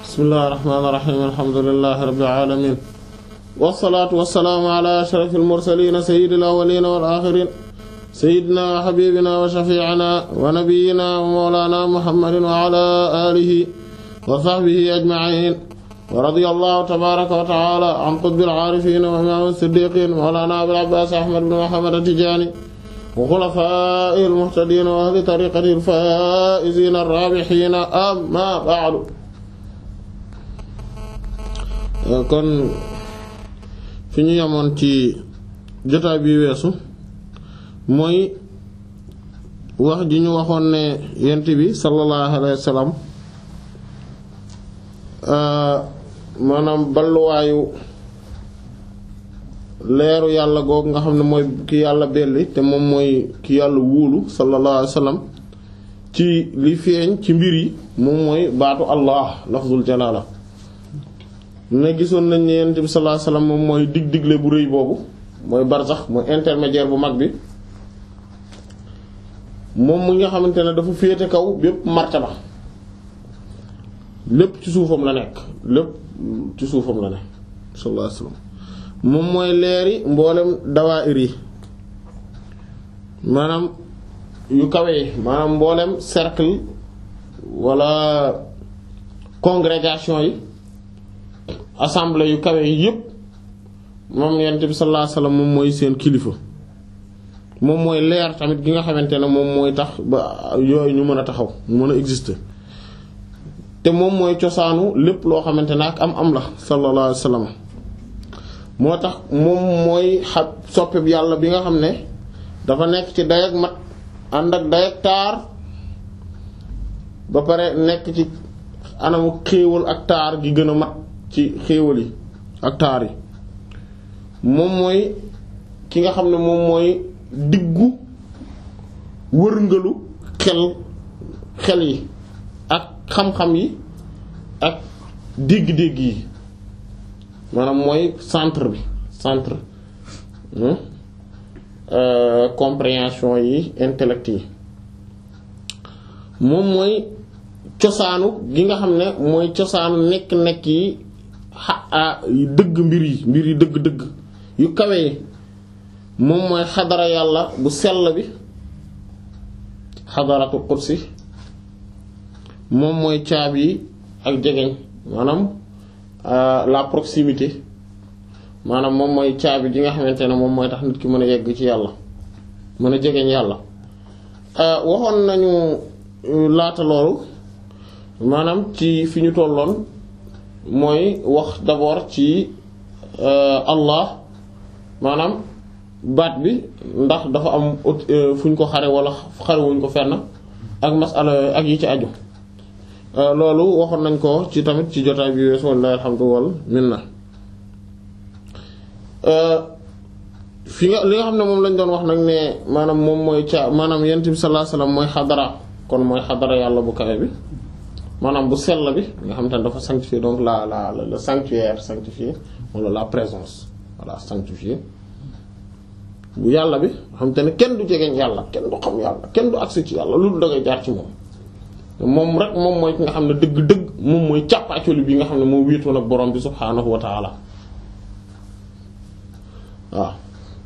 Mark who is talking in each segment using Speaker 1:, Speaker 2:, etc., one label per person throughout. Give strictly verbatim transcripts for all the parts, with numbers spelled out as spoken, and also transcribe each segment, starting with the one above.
Speaker 1: bismillahir rahmanir rahim alhamdulillahi rabbil alamin wassalaatu wassalaamu ala ashrafil mursaliin sayyidil awwaliin wal aaxiriin sayyidina wa habiibina wa shafii'ina wa nabiyyina wa mawlaana muhammadin wa ala aalihi wa sahbihi ajma'iin wa radiyallahu tabaaraka wa ta'aala an qutbil aarifiin wa imaamil siddiqiin mawlaana abil abbaas ahmad bin muhammad at-tijaani wa xulafaa'ihil muhtadiin wa ahli tariiqatihil faa'iziina ar-raabihiin amma ba'du. kon fi ñu yemoon ci jotaay bi weesu mooy wax ji ñu waxoon ne yent bi sallallahu alayhi wa sallam maanaam balluwaayu leeru yàlla googu nga xam ne mooy ki yàlla belli te moom mooy ki yàlla wuulu sallallahu alayhi wa sallam ci li feeñ ci mbir yi moom mooy baatu allah lafzul jalaala ne gisoon nañ ne yonent bi sallallahu alayhi wasallam moom mooy dig digle bu rëy boobu mooy barzax mooy intermédiaire bu mag bi moom mu nga xamante ne dafa féete kaw bépp martaba lépp ci suufam la nekk lépp ci suufam la nekk sallallahu alayhi wasallam moom mooy leeri mboolem dawaa'ir yi maanaam yu kawe yi maanaam mboolem cercle wala congrégation yi assemblée yu kawe yi yépp moom yonent bi sallallahu alayhi wasallam moom mooy seen kilifa moom mooy leer tamit gi nga xamante ne moom mooy tax ba yooyu ñu mën a taxaw ñu mën a exister te moom mooy cosaanu lépp loo xamante ne ak am am la sallallahu alayhi wasallam moo tax moom mooy xab soppe bi yàlla bi nga xam ne dafa nekk ci day ak mat ànd ak day ak taar ba pare nekk ci anamu xéewal ak taar gi gën a mat ci xéewal yi ak taar yi moom mooy ki nga xam ne moom mooy diggu wërngalu xel xel yi ak xam-xam yi ak dégg-dégg yi maanaam mooy centre bi centre euh, compréhension yi intellect yi moom mooy cosaanu gi nga xam ne mooy cosaanu nekk-nekk yi xa dëgg mbir yi mbir yi dëgg-dëgg yu kawe yi moom mooy xadara yàlla bu sell bi xadaratu qudsi moom mooy caabi yi ak jegeñ maanaam la proximité maanaam moom mooy caabi ji nga xamante ne moom mooy tax nit ki mën a yegg ci yàlla mën a jegeñ yàlla waxoon nañu laata loolu maanaam ci fi ñu tolloon mooy wax d'abord ci Allah maanaam baat bi ndax dafa am fu ñu ko xare wala xare wuñ ko fenn ak masala ak yi ci aju loolu waxoon nañ ko ci tamit ci jotaay bi weesu wallahi alhamdu wal minna fi nga li nga xam ne moom lañ doon wax nag ne maanaam moom mooy ca maanaam yonent bi sallallahu alayhi wasallam mooy xadara kon mooy xadara yàlla bu kawe bi maanaam bu sell bi nga xam te ne dafa sanctifié donc la la le sanctuaire sanctifié wala la présence voilà sanctifié bu yàlla bi nga xam te ne kenn du jegeñ yàlla kenn du xam yàlla kenn du accès ci yàlla loolu da ngay jaar ci moom moom rek moom mooy ki nga xam ne dëgg-dëgg moom mooy càppaacoli bi nga xam ne moo wéetoon ak borom bi subhaanahu wa taala waaw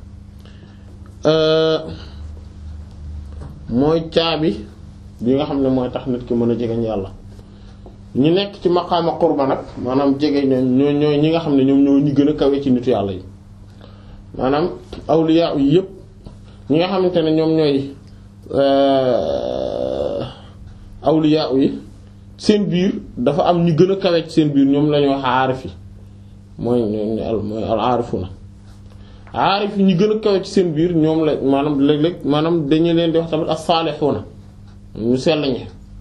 Speaker 1: mooy caabi bi nga xam ne mooy tax nit ki mën a jegeñ yàlla ñi nekk ci maqaama qurba nag maanaam jege ñoo ñooy ñi nga xam ne ñoom ñoo ñi gën a kawe ci nitu yàlla yi maanaam awliya yi yëpp ñi nga xamante ne ñoom ñooy awliya yi seen biir dafa am ñu gën a kawe ci seen biir ñoom la ñuy wax aarif yi mooy mooy al aarifuna aarif yi ñu gën a kawe ci seen biir ñoom la maanaam léeg-léeg maanaam dañu leen di wax tamit as-saalixuuna ñu sell ñi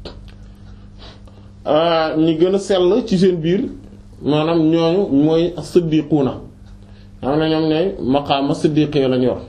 Speaker 1: ñi gën a sell ci seen biir maanaam ñooñu mooy as-siddiquuna xam ne ñoom ñooy maqaama siddiqee lañu yor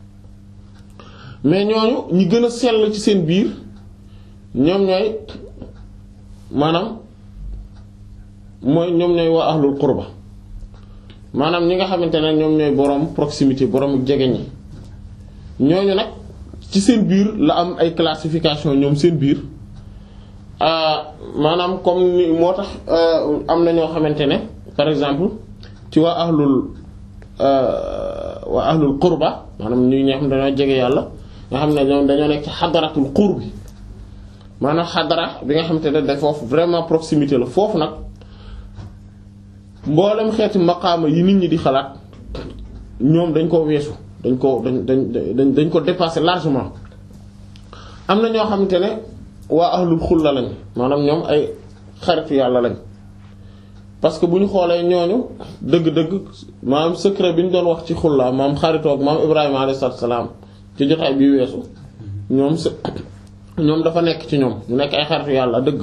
Speaker 1: mais ñooñu ñi gën a sell ci seen biir ñoom ñooy maanaam mooy ñoom ñooy waa ahlul qurba maanaam ñi nga xamante ne ñoom ñooy boroom proximité boroom jege ñi ñooñu nag ci seen biir la am ay classification ñoom seen biir maanaam comme ni moo tax am na ñoo xamante ne par exemple ci waa ahlul waa ahlul qurba maanaam ñi ñoo xam ne dañoo jege yàlla nga xam ne ñoom dañoo nekk ci xadaratul qurbi maanaam xadara bi nga xamante ne da foofu vraiment proximité la foofu nag mboolem xeeti maqaama yi nit ñi di xalaat ñoom dañ ko weesu dañ ko dañ dañ dañ ko dépasser largement am na ñoo xamante ne waa ahlul xulla lañ maanaam ñoom ay xaritu yàlla lañ parce que bu ñu xoolee ñooñu dëgg-dëgg maanaam secret bi ñu doon wax ci xulla maam xaritoog maam Ibrahima alayhi salaam ci jotaay bi weesu ñoom s ñoom dafa nekk ci ñoom ñu nekk ay xaritu yàlla dëgg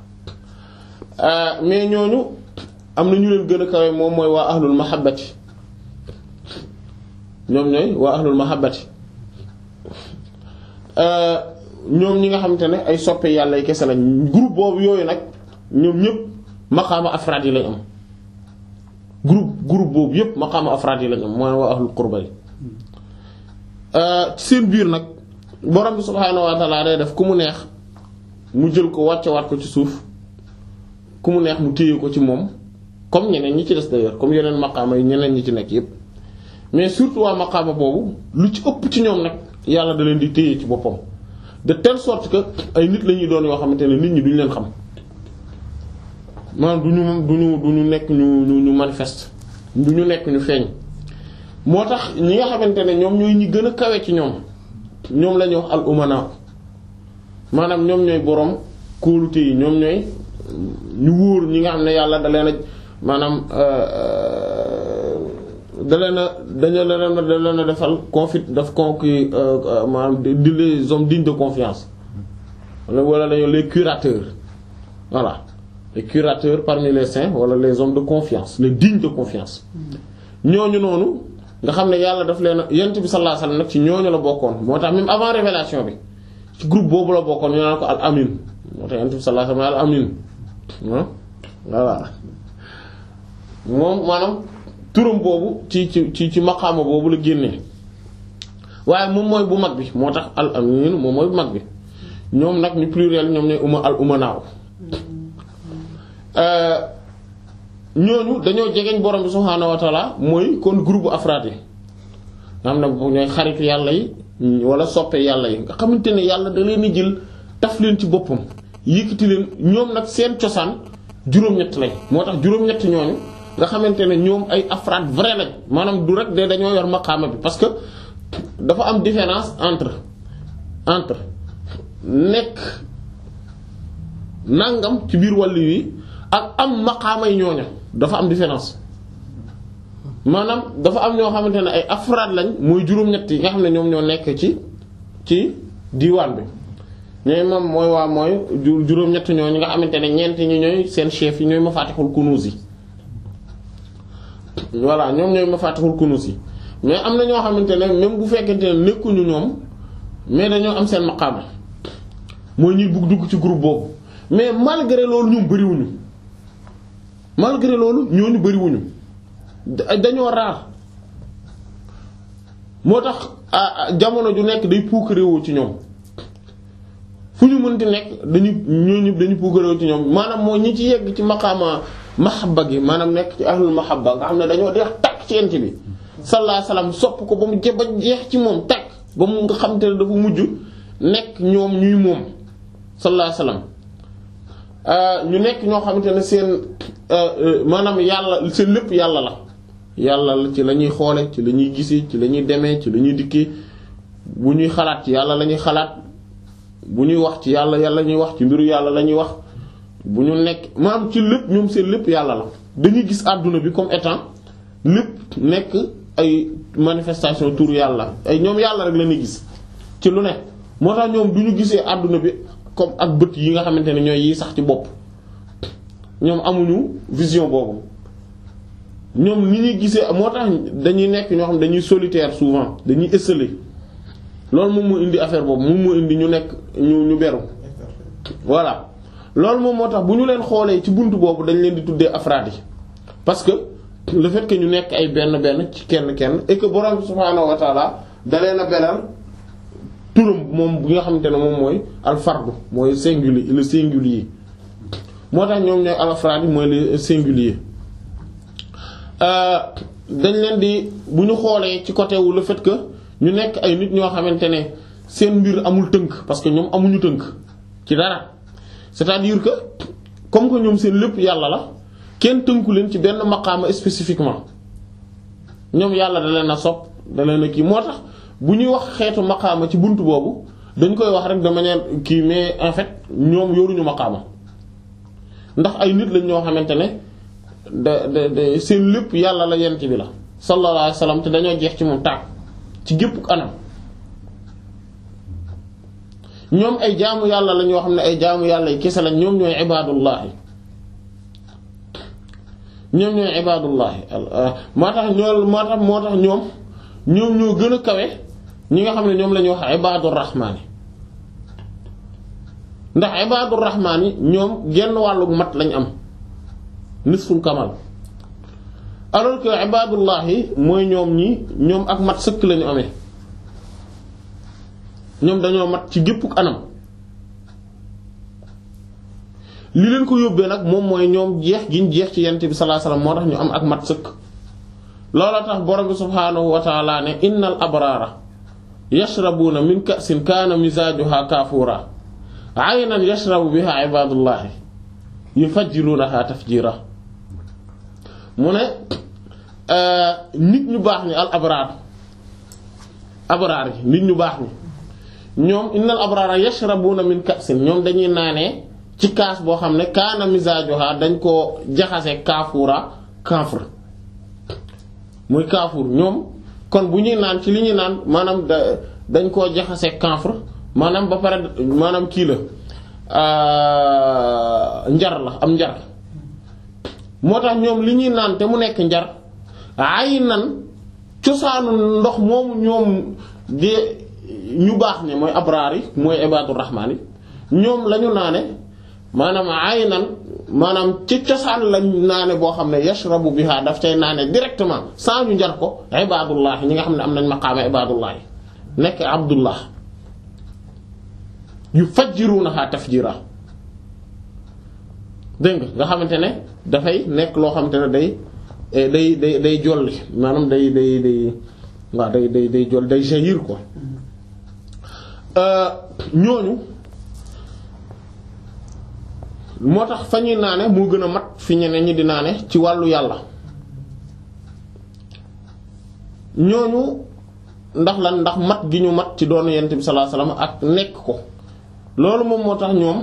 Speaker 1: mais ñooñu am na ñu leen gën a kawe moom mooy waa ahlul mahabbati ñoom ñooy waa ahlul mahabbati ñoom ñi nga xamante ne ay soppe yàlla yi kese lañ groupe boobu yooyu nag ñoom ñëpp maqaama afraad yi lañ am groupe groupe boobu yëpp maqaama afraad yi lañ am mooy waa ahlul qurba yi ci seen biir nag borom bi subhaanahu wa ta'ala day def ku mu neex mu jël ko wàcce waat ko ci suuf ku mu neex mu téye ko ci moom comme ñeneen ñi ci des d'ailleurs comme yeneen maqaama yi ñeneen ñi ci nekk yëpp mais surtout waa maqaama boobu lu ci ëpp ci ñoom nag yàlla da leen di téye ci boppam de telle sorte que ay nit la ñuy doon yoo xamante ne nit ñi duñu leen xam maanaam du ñu du ñu du ñu nekk ñu ñu ñu manifeste du ñu nekk ñu feeñ moo tax ñi nga xamante ne ñoom ñooy ñi gën a kawe ci ñoom ñoom la ñuy wax al umana maanaam ñoom ñooy boroom kóolute yi ñoom ñooy ñu wóor ñi nga xam ne yàlla da leen a maanaam da leen a dañu leen a da leen a defal confi daf conqui maanaam di les hommes dignes de confiance wala dañoo les curateurs voilà les curateurs parmi les saints wala les hommes de confiance les dignes de confiance ñooñu noonu nga xam ne yàlla daf leen a yonent bi sallallahu alayhi wasallam nag ci ñooñu la bokkoon moo tax même avant révélation bi ci groupe boobu la bokkoon ñu naan ko al amin moo tax yonent bi sallallahu alayhi wasallam al amin voilà moom maanaam turam boobu ci ci ci ci maqaama boobu la génnee waaye moom mooy bu mag bi moo tax al amin moom mooy bu mag bi ñoom nag ñu pluriel ñoom ñooy uma al umanaaw ñooñu dañoo jegeñ borom bi subhaanahu wa ta'ala mooy kon groupe afraad yi nga xam ne ñooy xaritu yàlla yi wala soppe yàlla yi nga xamante ne yàlla da leen a jël taf leen ci boppam yëkkati leen ñoom nag seen cosaan juróom-ñett lañ moo tax juróom-ñett ñooñu nga xamante ne ñoom ay afraad vrai lañ maanaam du rek de dañoo yor maqaama bi parce que dafa am différence entre entre nekk nangam ci biir wàllu yi ak am maqaama yi ñooña dafa am différence maanaam dafa am ñoo xamante ne ay afraad lañ mooy juróom-ñett yi nga xam ne ñoom ñoo nekk ci ci diiwaan bi ñooy moom mooy waa mooy juróom-ñett ñooñu nga xamante ne ñeent ñi ñooy seen chef yi ñooy mafatihul kunuz yi voilà ñoom ñooy mafatihul kunuz yi mais am na ñoo xamante ne même bu fekkente ne nekkuñu ñoom mais dañoo am seen maqaama mooy ñuy bugg dugg ci groupe boobu mais malgré loolu ñoom bariwuñu malgré loolu ñooñu bariwuñu dañoo raar moo tax jamono ju nekk day puukareewoo ci ñoom fu ñu mënti nekk dañu ñooñu dañu puukareewoo ci ñoom maanaam moo ñi ci yegg ci maqaama mahabba gi maanaam nekk ci ahlul mahabba nga xam ne dañoo deex takk ci yent bi sallallahu alayhi wasallam sopp ko ba mu je ba jeex ci moom takk ba mu nga xam te ne dafa mujj nekk ñoom ñuy moom sallallahu alayhi wasallam ñu nekk ñoo xamante ne seen maanaam yàlla seen lépp yàlla la yàlla la ci la ñuy xoole ci la ñuy gisee ci la ñuy demee ci la ñuy dikkee bu ñuy xalaat ci yàlla la ñuy xalaat bu ñuy wax ci yàlla yàlla ñuy wax ci mbiru yàlla la ñuy wax bu ñu nekk maanaam ci lépp ñoom seen lépp yàlla la dañuy gis àdduna bi comme étant lépp nekk ay manifestation turu yàlla ay ñoom yàlla rek la ñuy gis ci lu ne moo tax ñoom du ñu gisee àdduna bi comme ak bët yi nga xamante ne ñooy yi sax ci bopp ñoom amuñu vision boobu ñoom ni ñuy gisee moo tax dañuy nekk ñoo xam dañuy solitaire souvent dañuy esseler loolu moom moo indi affaire boobu moom moo indi ñu nekk ñu ñu beru voilà loolu moom moo tax bu ñu leen xoolee ci buntu boobu dañ leen di tuddee afraad yi parce que le fait que ñu nekk ay benn benn ci kenn kenn et que borom subhaanahu wa taala da leen a belal turam moom bi nga xamante ne moom mooy alfardu mooy singulier le singulier moo tax ñoom ñooy alafraad yi mooy le singulier dañ leen di bu ñu xoolee ci côté wu le fait que ñu nekk ay nit ñoo xamante ne seen mbir amul tënk parce que ñoom amuñu tënk ci dara c'est-à-dire que comme que ñoom seen lépp yàlla la kenn tënku leen ci benn maqaama spécifiquement ñoom yàlla da leen a sopp da leen a kii moo tax bu ñuy wax xeetu maqaama ci buntu boobu dañ koy wax rek de manière kii mais en fait ñoom yoruñu maqaama ndax ay nit lañ ñoo xamante ne da da da seen lépp yàlla la yent bi la sallallahu alayhi wasallam te dañoo jeex ci moom taag ci gépp anam ñoom ay jaamu yàlla la ñoo xam ne ay jaamu yàlla yi kese lañ ñoom ñooy ibaadullahi ñoom ñooy ibaadullahi moo tax ñoo moo tax moo tax ñoom ñoom ñoo gën a kawe ñi nga xam ne ñoom la ñuy wax ibaadur rahmaani ndax ibaadur rahmaani ñoom genn wàllu mat lañ am nisful kamal alors que ibaadullahi mooy ñoom ñi ñoom ak mat sëkk lañu amee ñoom dañoo mat ci gépp anam li leen ko yóbbee nag moom mooy ñoom jeex giñ jeex ci yent bi sallallahu alayhi wasallam moo tax ñu am ak mat sëkk loola tax borom bi subhaanahu wa ta'ala ne innal abraara yashrabuuna min ka'sin kaana mizaajuha kaafuura aynan yashrabu biha ibaadullahi yufajjiruunaha tafjiira mu ne nit ñu baax ñi al abraar abraar yi nit ñu baax ñi ñoom innal abraara yashrabuuna min ka'sin ñoom dañuy naanee ci kaas boo xam ne kaana mizaajuha dañ koo jaxase kaafuura camphre muy kaafuur ñoom kon bu ñuy naan ci li ñuy naan maanaam da dañ koo jaxase camphre maanaam ba pare maanaam kii la njar la am njar moo tax ñoom li ñuy naan te mu nekk njar ay nan cosaanu ndox moomu ñoom di ñu baax ne mooy abraar yi mooy ibaadu rahmaan yi ñoom lañu naane maanaam ay nan maanaam ci cosaan lañ naane boo xam ne yashrabu biha daf cay naane directement sans ñu njar ko ibaadullah ñi nga xam ne am nañ maqaama ibaadullah nekk abdullah yufajjirunaha tafjira dégg nga nga xamante ne dafay nekk loo xamante ne day day day day jolli maanaam day day day waaw day day day jolli day jaillir quoi ñooñu moo tax fa ñuy naane moo gën a mat fi ñeneen ñi di naane ci wàllu yàlla ñooñu ndax lan ndax mat gi ñu mat ci doon yent bi sallallahu alayhi wasallam ak nekk ko loolu moom moo tax ñoom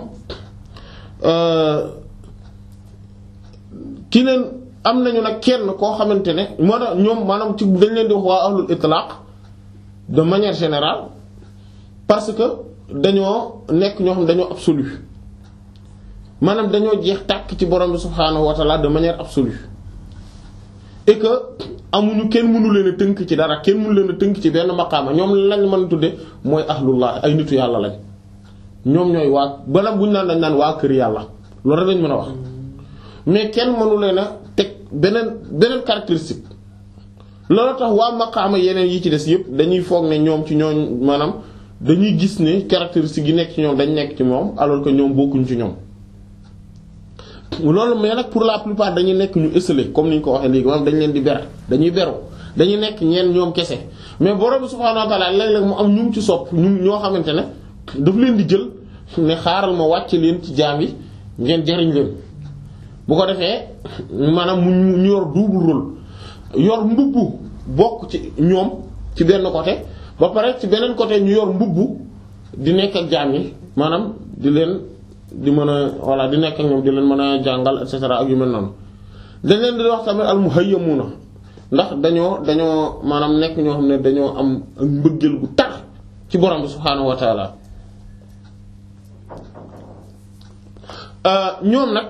Speaker 1: ki leen am nañu nag kenn koo xamante ne moo tax ñoom maanaam ci dañ leen di wax waa ahlul itlaq de manière générale parce que dañoo nekk ñoo xam dañoo absolu maanaam dañoo jeex tàkk ci borom bi subhaanahu wa ta'ala de manière absolue et que amuñu kenn mënu leen a tënk ci dara kenn mënu leen a tënk ci benn maqaama ñoom lañ mën a tudde mooy ahlullah ay nitu yàlla lañ ñoom ñooy waa bala buñ naan dañ naan waa kër yàlla loolu rek lañ mën a wax mais kenn mënu leen a teg beneen beneen caractéristique loolu tax waa maqaama yeneen yi ci des yépp dañuy foog ne ñoom ci ñooñ maanaam dañuy gis ne caractéristique yi nekk ci ñoom dañ nekk ci moom alors que ñoom bokkuñ ci ñoom loolu mais nag pour la plupart dañuy nekk ñu esselé comme ni ñu ko waxee léegi maanaam dañ leen di ber dañuy beru dañuy nekk ñeen ñoom kese mais borom bi subhaanahu wa ta'ala léeg-léeg mu am ñu ci sopp ñu ñoo xamante ne daf leen di jël ne xaaral ma wàcc leen ci jaam yi ngeen jariñ leen bu ko defee maanaam mu ñu yor double rôle yor mbubbu bokk ci ñoom ci benn côté ba pare ci beneen côté ñu yor mbubbu di nekk ak jaam yi maanaam di leen di mën a voilà di nekk ak ñoom di leen mën a jàngal et cetera ak yu mel noonu dañ leen di wax tamit al muhayyamuna ndax dañoo dañoo maanaam nekk ñoo xam ne dañoo am ak mbëggeel gu tar ci borom bi subhaanahu wa ta'ala ñoom nag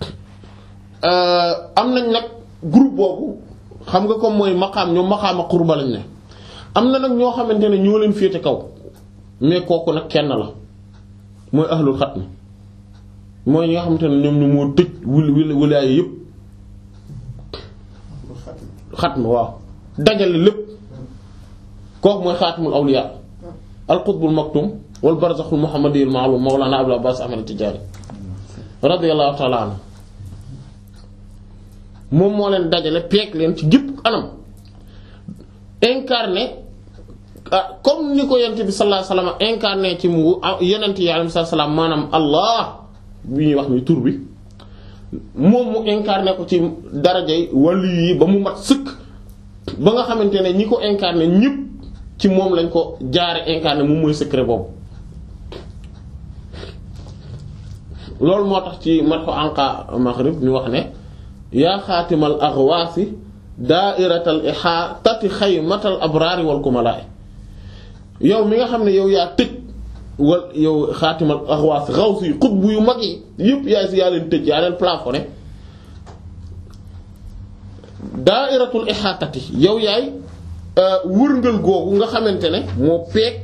Speaker 1: am nañ nag groupe boobu xam nga comme mooy maqaam ñoom maqaama qurba lañ ne am na nag ñoo xamante ne ñoo leen féete kaw mais kooku nag kenn la mooy ahlul xatm mooy ñi nga xamante ne ñoom ñu moo tëj wul wul wilaaya yépp xatm waaw dajale lépp kooku mooy xaatimul awliya al-qutbul maktum wal barzakhul muhammadiyul ma'lum mawlana Abul Abbas Ahmad Tijaani radiyallahu ta'ala anhu moom moo leen dajale peek leen ci gépp anam incarné comme ni ko yonent bi sallallahu alayhi wasallam incarné ci mu yonent yi alayhi salaam maanaam Allah bi ñuy wax ni tur bi moom mu incarné ko ci darajay wàllu yi ba mu mat sëkk ba nga xamante ne ñi ko incarné ñëpp ci moom lañ ko jaare incarné moom mooy secret boobu. loolu moo tax ci mat ko anqa maghrib ñu wax ne yaa xaatimal aghwaasi daa'iratal ihaatati xaymatal abraari wal kumalaa yow mi nga xam ne yow yaa tëj wal yow xaatimal aghwaasi xawsi yi xutbu yu mag yi yëpp yaa si yaa leen tëj yaa leen plafonné daa'iratul ihaatati yow yaay wërngël googu nga xamante ne moo peeg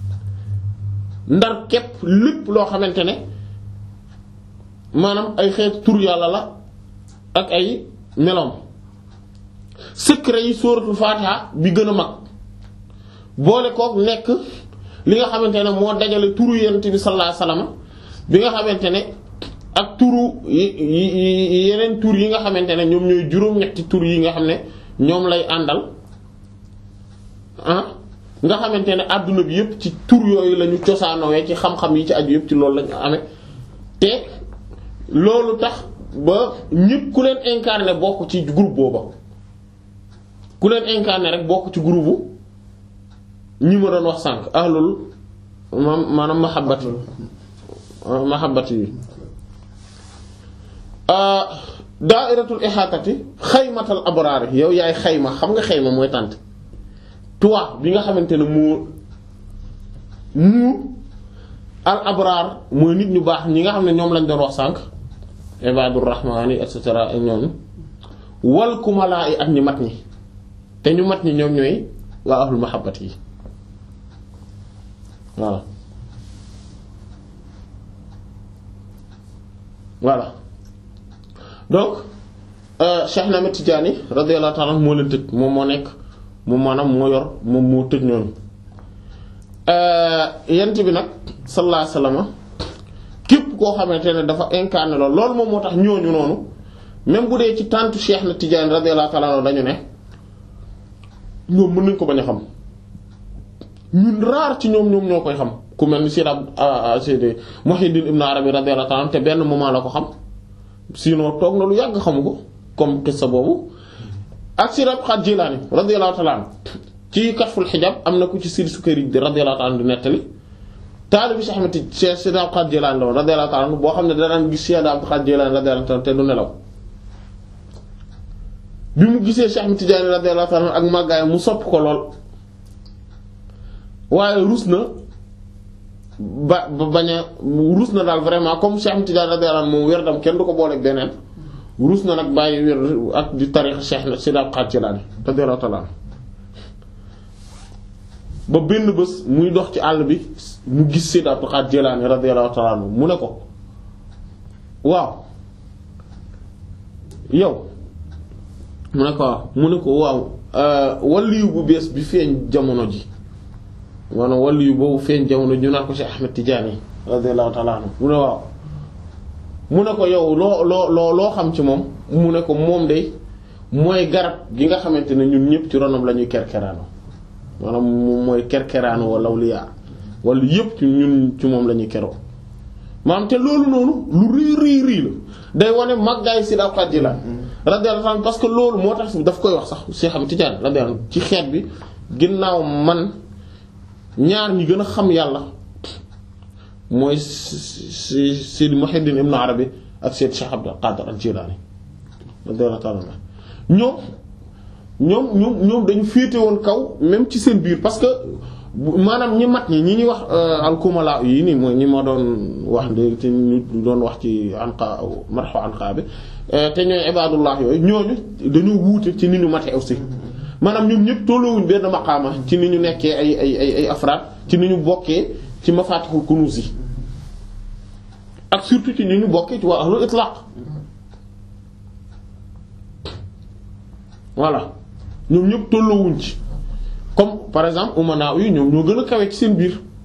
Speaker 1: ndar képp lépp loo xamante ne maanaam ay xeet tur yàlla la ak ay meloom secret yi sóoratul Fatiha bi gën a mag boole kook nekk li nga xamante ne moo dajale turu yonent bi sallallahu alayhi wasallam bi nga xamante ne ak turu yeneen tur yi nga xamante ne ñoom ñooy juróom-ñetti tur yi nga xam ne ñoom lay àndal ah nga xamante ne àdduna bi yépp ci tur yooyu lañu cosaanowee ci xam-xam yi ci aju yépp ci loolu lañu amee te loolu tax ba ñépp ku leen incarné bokk ci groupe booba ku leen incarné rek bokk ci groupe ñi ma doon wax sànq ahlul maanaam mahabbati mahabbati yi da'iratul ihatati xaymatal abraar yow yaay xayma xam nga xayma mooy tànt toi bi nga xamante ne moo muur al abraar mooy nit ñu baax ñi nga xam ne ñoom lañ doon wax sànq ibadur rahmaani et cetera ak ñooñu wal kumalaa yi ak ñi mat ñi te ñu mat ñi ñoom ñooy waa ahlul mahabbati yi voilà voilà donc Cheikh Ahmed Tidiane radiyallahu ta'ala moo leen tëj moom moo nekk moom maanaam moo yor moom moo tëj ñooñu yent bi nag sallallahu alayhi wasallam képp koo xamante ne dafa incarné loolu loolu moom moo tax ñooñu noonu même bu dee ci tàntu Cheikh Ahmed Tidiane radiyallahu ta'ala dañu ne ñoom mën nañ ko bañ a xam ñun raar ci ñoom ñoom ñoo koy xam ku mel ni Sayyid Muhyiddin Ibn Arabi radiyallahu ta'ala te benn moment la ko xam sinon toog na lu yàgg xamu ko comme qissa boobu ak Sayyid Abdul Qadir Jilani radiyallahu ta'ala ci Kashful Hijab am na ku ci Sayyid Sukayri radiyallahu ta'ala di nettali taalibi Cheikh Ahmed Sayyid Abdul Qadir Jilani la radiyallahu ta'ala boo xam ne danaan gis Sayyid Abdul Qadir Jilani radiyallahu ta'ala te du nelaw bi mu gisee Cheikh Ahmed Tidiane radiyallahu ta'ala ak màggaay mu sopp ko lool waaye ruus na ba ba bañ a ruus na daal vraiment comme Cheikh Ahmed Tidiane radiyallahu moom wér-dam kenn du ko booleeg beneen ruus na nag bàyyi wér ak di tariix Cheikh Sayyid Abdul Qadir Jilani radiyallahu ta'ala ba benn bés muy dox ci àll bi mu gis Sayyid Abdul Qadir Jilani radiyallahu ta'ala mu ne ko waaw yow mu ne ko waaw mu ne ko waaw waliyu bu bees bi feeñ jamono ji maanaam waliyu boobu feeñ jamono ji ñu naan ko Cheikh Ahmed Tidiane radiyallahu ta'ala anhu mu ne waaw mu ne ko yow loo loo loo loo xam ci moom mu ne ko moom de mooy garab gi nga xamante ne ñun ñëpp ci ronam la ñuy kerkeraano maanaam moom mooy kerkeraano wala awliya wala yëpp ci ñun ci moom la ñuy keroo maanaam te loolu noonu lu rii rii rii la day wane màggaay Sayyid Abdul Qadir Jilani radiyallahu anhu parce que loolu moo tax daf koy wax sax Cheikh Ahmed Tidiane radiyallahu anhu ci xeet bi ginnaaw man ñaar ñi gën a xam yàlla mooy Sayyid Muhyiddin Ibn Arabi ak Sayyid Cheikh Abdul Qadir Jilani radiyallahu ta'ala ñoom ñoom ñoom ñoom dañu féete woon kaw même ci seen biir parce que maanaam ñi mat ñi ñi ñuy wax al-kumala yi nii mooy ñi ma doon wax léegi te ñu doon wax ci anqa marxu anqa bi te ñooy ibadullah yooyu ñooñu dañoo wuute ci ni ñu mate aussi maanaam ñoom ñëpp tolloowuñ benn maqaama ci ni ñu nekkee ay ay ay ay afraad ci ni ñu bokkee ci mafatihul kunuz yi ak surtout ci ni ñu bokkee ci waa ahlul itlaq voilà ñoom ñëpp tolloowuñ ci comme par exemple umana yi ñoom ñoo gën a kawe ci seen biir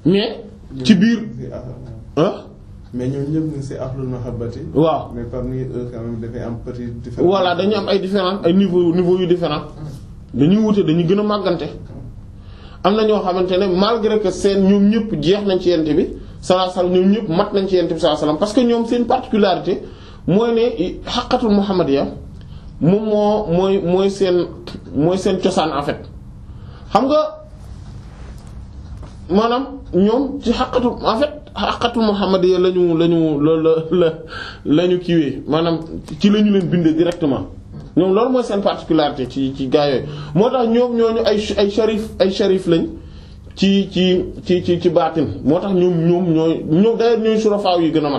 Speaker 1: mais ci biir ah
Speaker 2: mais ñoom ñëpp ñu ci ahlul mahabbati.
Speaker 1: waaw
Speaker 2: mais parmi eux quand même dafay am petit différence.
Speaker 1: voilà dañu am ay différents ay niveau niveau yu différents dañuy wute dañuy gën a màggante am na ñoo xamante ne malgré que seen ñoom ñëpp jeex nañ ci yent bi sallallahu alayhi wasallam ñoom ñëpp mat nañ ci yent bi sallallahu alayhi wasallam parce que ñoom seen particularité mooy ne xaqatul muhammadiyya moom moo mooy mooy seen mooy seen cosaan en fait xam nga maanaam ñoom ci xaqatu en fait xaqatul muhammadiyya lañu lañu la la la la ñu kiiwee maanaam ci la ñu leen bindee directement ñoom loolu mooy seen particularité ci ci gaa yooyu moo tax ñoom ñooñu ay ay sharif ay sharif lañ ci ci ci ci ci baatin moo tax ñoom ñoom ñooy ñoom d'ailleurs ñooy surafaaw yi gën a mag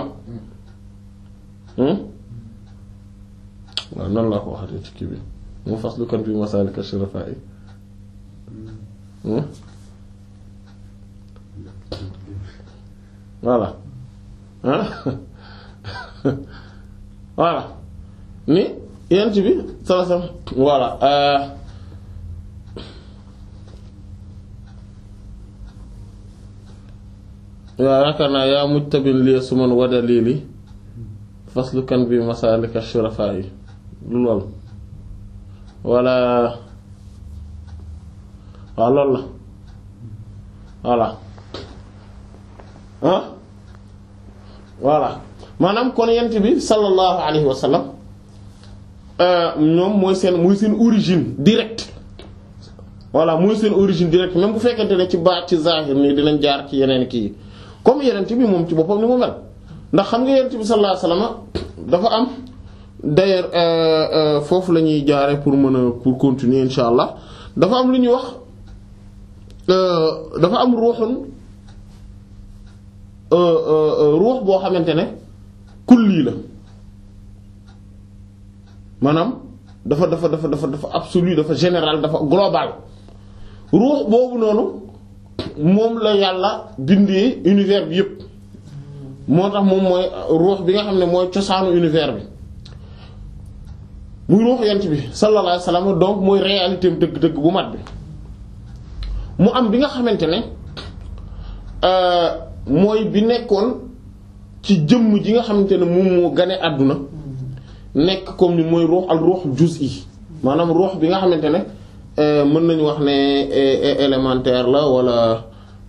Speaker 1: waaw noonu laa ko waxatee ci kii bi mu fas lu kan fi masaalika surafaa yi voilà voilà ni yent bi salasam voilà waaw yaakaar naa yaa mujtabin li suman wada lii li faslu kan bi masaalika shurafa yi lu lool wala waaw loolu la voilà ah voilà maanaam kon yent bi sallallahu alayhi wa sallam ñoom mooy seen mooy seen origine directe voilà mooy seen origine directe même bu fekkente ne ci baat ci zahir nii dinañ jaar ci yeneen kii comme yenent bi moom ci boppam ni mu mel ndax xam nga yenent bi sallallahu alayhi wa sallam dafa am d'ailleurs foofu la ñuy jaare pour mën a pour continuer insha allah dafa am lu ñuy wax dafa am ruuxun ruux boo xamante ne kulli la maanaam dafa dafa dafa dafa dafa absolu dafa général dafa global ruux boobu noonu moom la yàlla bindee univers bi yépp moo tax moom mooy ruux bi nga xam ne mooy cosaanu univers bi muy ruux yent bi sallallahu alayhi wasallam donc mooy réalité am dëgg-dëgg bu mat bi mu am bi nga xamante ne mooy bi nekkoon ci jëmm ji nga xamante ne moom moo gane àdduna nekk comme ni mooy ruux al ruux juz'i maanaam ruux bi nga xamante ne mën nañu wax ne élémentaire la wala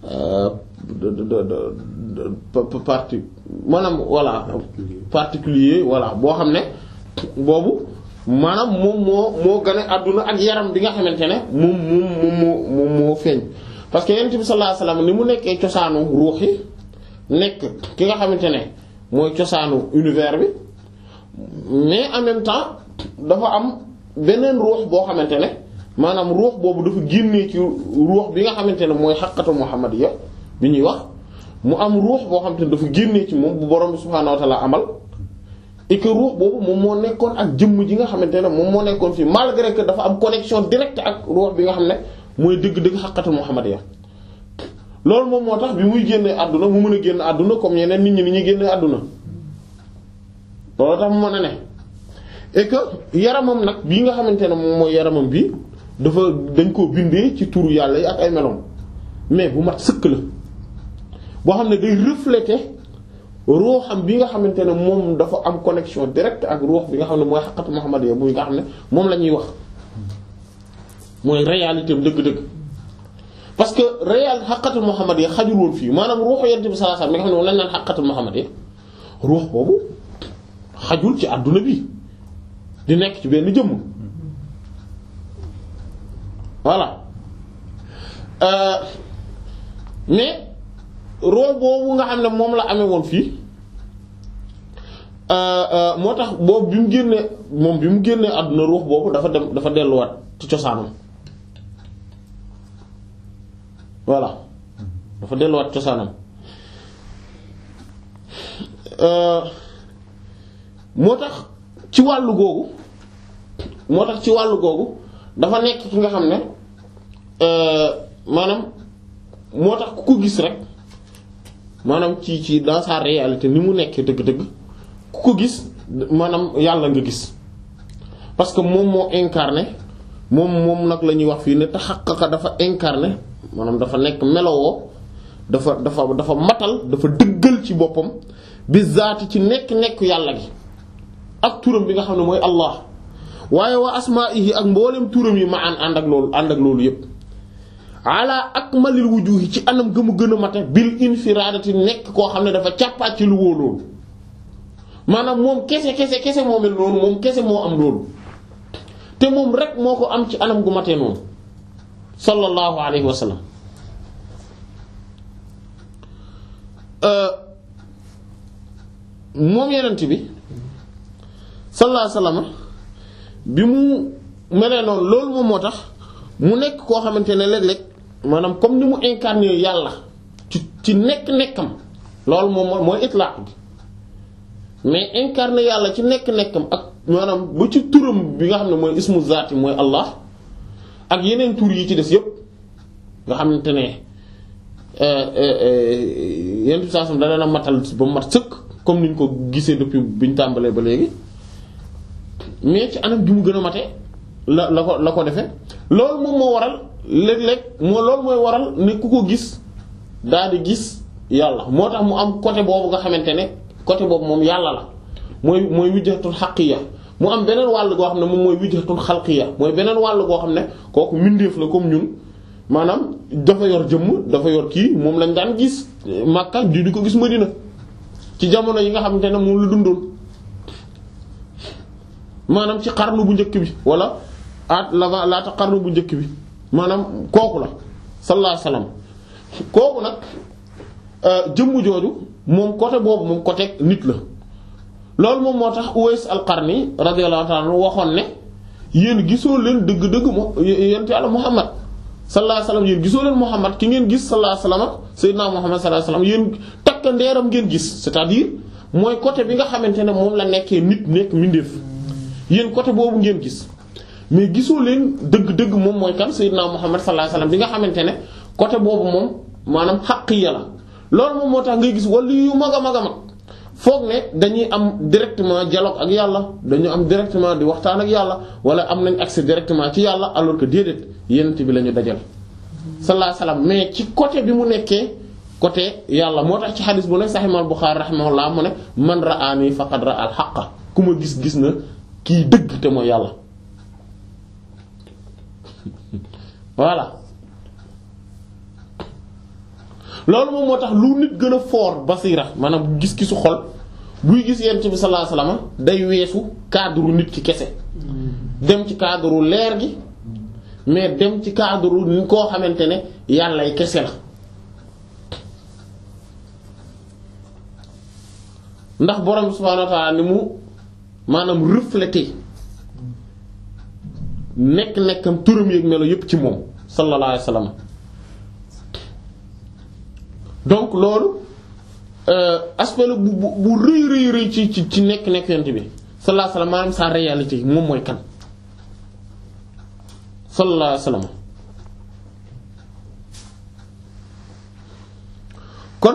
Speaker 1: parti maanaam voilà particulier voilà boo xam ne boobu maanaam moom moo moo gane àdduna ak yaram bi nga xamante ne moom moom moom moom moo feeñ parce que yonent bi sallallahu alayhi wasallam ni mu nekkee cosaanu ruux yi nekk ki nga xamante ne mooy cosaanu univers bi mais en même temps dafa am beneen ruux boo xamante ne maanaam ruux boobu dafa génnee ci ruux bi nga xamante ne mooy xaqatu muhammadiyya bi ñuy wax mu am ruux boo xamante ne dafa génnee ci moom bu borom bi subhaanahu wa ta'ala amal et que ruux boobu moom moo nekkoon ak jëmm ji nga xamante ne moom moo nekkoon fii malgré que dafa am connexion directe ak ruux bi nga xam ne mooy dëgg-dëgg xaqatu muhammadiyya loolu moom moo tax bi muy génnee àdduna mu mën a génn àdduna comme yeneen nit ñi ni ñuy génnee àdduna loolu tax mu mën a ne et que yaramam nag bii nga xamante ne moom mooy yaramam bi dafa dañ koo bindee ci turu yàlla yi ak ay meloom mais bu mat sëkk la boo xam ne day refléter ruuxam bi nga xamante ne moom dafa am connexion directe ak ruux bi nga xam ne mooy xaqatu muhammadiyya bu nga xam ne moom la ñuy wax mooy réalité am dëgg-dëgg parce que réel xaqatu muhammadiyya xajul woon fii maanaam ruuxu yonent bi sallallahu alayhi wasallam mi nga xam ne moom lañ naan xaqatu muhammadiyya ruux boobu xajul ci àdduna bi di nekk ci benn jëmm voilà euh, mais ruux boobu nga xam ne moom la amee woon fii moo tax boobu bi mu génnee moom bi mu génnee àdduna ruux boobu dafa dem dafa delluwaat ci cosaanam voilà dafa delluwaat cosaanam moo tax ci wàllu googu moo tax ci wàllu googu dafa nekk ki nga xam ne maanaam moo tax ku ko gis rek maanaam ci ci dans sa réalité ni mu nekkee dëgg-dëgg ku ko gis maanaam yàlla nga gis parce que moom moo incarné moom moom nag la ñuy wax fii ne taxaqqa dafa incarné maanaam dafa nekk melowoo dafa dafa dafa matal dafa dëggal ci boppam bi zaati ci nekk-nekk yàlla gi ak turam bi nga xam ne mooy Allah waaye wa asmaa'ihi ak mboolem turam yi ma an ànd ak loolu ànd ak loolu yépp ala akmalil wujuhi ci anam gëmu gën a mate bil infiraadati nekk koo xam ne dafa càppaat ci lu woo loolu maanaam moom kese kese kese moo mel noonu moom kese moo am loolu te moom rek moo ko am ci anam gu matee noonu sallallahu alayhi wa sallam moom yenent bi sallallahu alayhi wa sallam bi mu melee noonu loolu moom moo tax mu nekk koo xamante ne léeg-léeg maanaam comme ni mu incarné yàlla ci ci nekk-nekkam loolu moom mooy itlaq bi mais incarné yàlla ci nekk-nekkam ak maanaam ba ci turam bi nga xam ne mooy ismu zaati mooy Allah ak yeneen tur yi ci des yépp nga xamante ne yenn bi saasam da leen a matal ba mat sëkk comme ni ñu ko gisee depuis bi ñu tàmbalee ba léegi mais ci anam gi mu gën a mate la la ko la ko defee loolu moom moo waral léeg-léeg moo loolu mooy waral ne ku ko gis daal di gis yàlla moo tax mu am côté boobu nga xamante ne côté boobu moom yàlla la mooy mooy wijhatul haqqiya mu am beneen wàll goo xam ne moom mooy wijhatul xalqiya mooy beneen wàll goo xam ne kooku mbindeef la comme ñun maanaam dafa yor jëmm dafa yor kii moom lañ daan gis Makka di di ko gis Madina ci jamono yi nga xamante ne moom la dundoon maanaam ci xarnu bu njëkk bi wala at la laata xarnu bu njëkk bi maanaam kooku la sallallahu alayhi wasallam kooku nag jëmm jooju moom côté boobu moom côté nit la loolu moom moo tax Uways al-Qarni radiyallahu ta'ala anhu waxoon ne yéen gisoo leen dëgg-dëgg mo yonent Yàlla Muhammad sallallahu alayhi wasallam yéen gisoo leen Muhammad ki ngeen gis sallallahu alayhi wasallam sayyidina Muhammad sallallahu alayhi wasallam yéen takk ndeeram ngeen gis c'est-à-dire mooy côté bi nga xamante ne moom la nekkee nit nekk mindeef yéen côté boobu ngeen gis mais gisoo leen dëgg-dëgg moom mooy kan sayyidina Muhammad sallallahu alayhi wasallam bi nga xamante ne côté boobu moom maanaam xaqiya la loolu moom moo tax ngay gis wala yu mag a mag a mag foog ne dañuy am directement dialogue ak yàlla dañu am directement di waxtaan ak yàlla wala am nañ accès directement ci yàlla alors que déedéet yenent bi la ñu dajal sallallahu alayhi wasallam mais ci côté bi mu nekkee côté yàlla moo tax ci xadis bu ne Sahih al-Bukhari rahimahullah mu ne man ra'ani faqad ra'a al-haqqa ku ma gis gis na kii dëgg te mooy yàlla voilà loolu moom moo tax lu nit gën a fort basira maanaam gis-gisu xol buy gis yent bi sallallahu alayhi wasallam day weesu cadre nit ci kese dem ci cadre leer gi mais dem ci cadre ni koo xamante ne yàllay kese la ndax borom subhaanahu wa ta'ala ni mu maanaam refléter nekk-nekkam turam yeeg melo yépp ci moom sallallahu alayhi wasallam donc loolu aspect la bu bu bu rëy rëy rëy ci ci ci nekk nekk yonent bi sallallahu alayhi wasallam maanaam sa réalité moom mooy kan sallallahu alayhi wasallam kon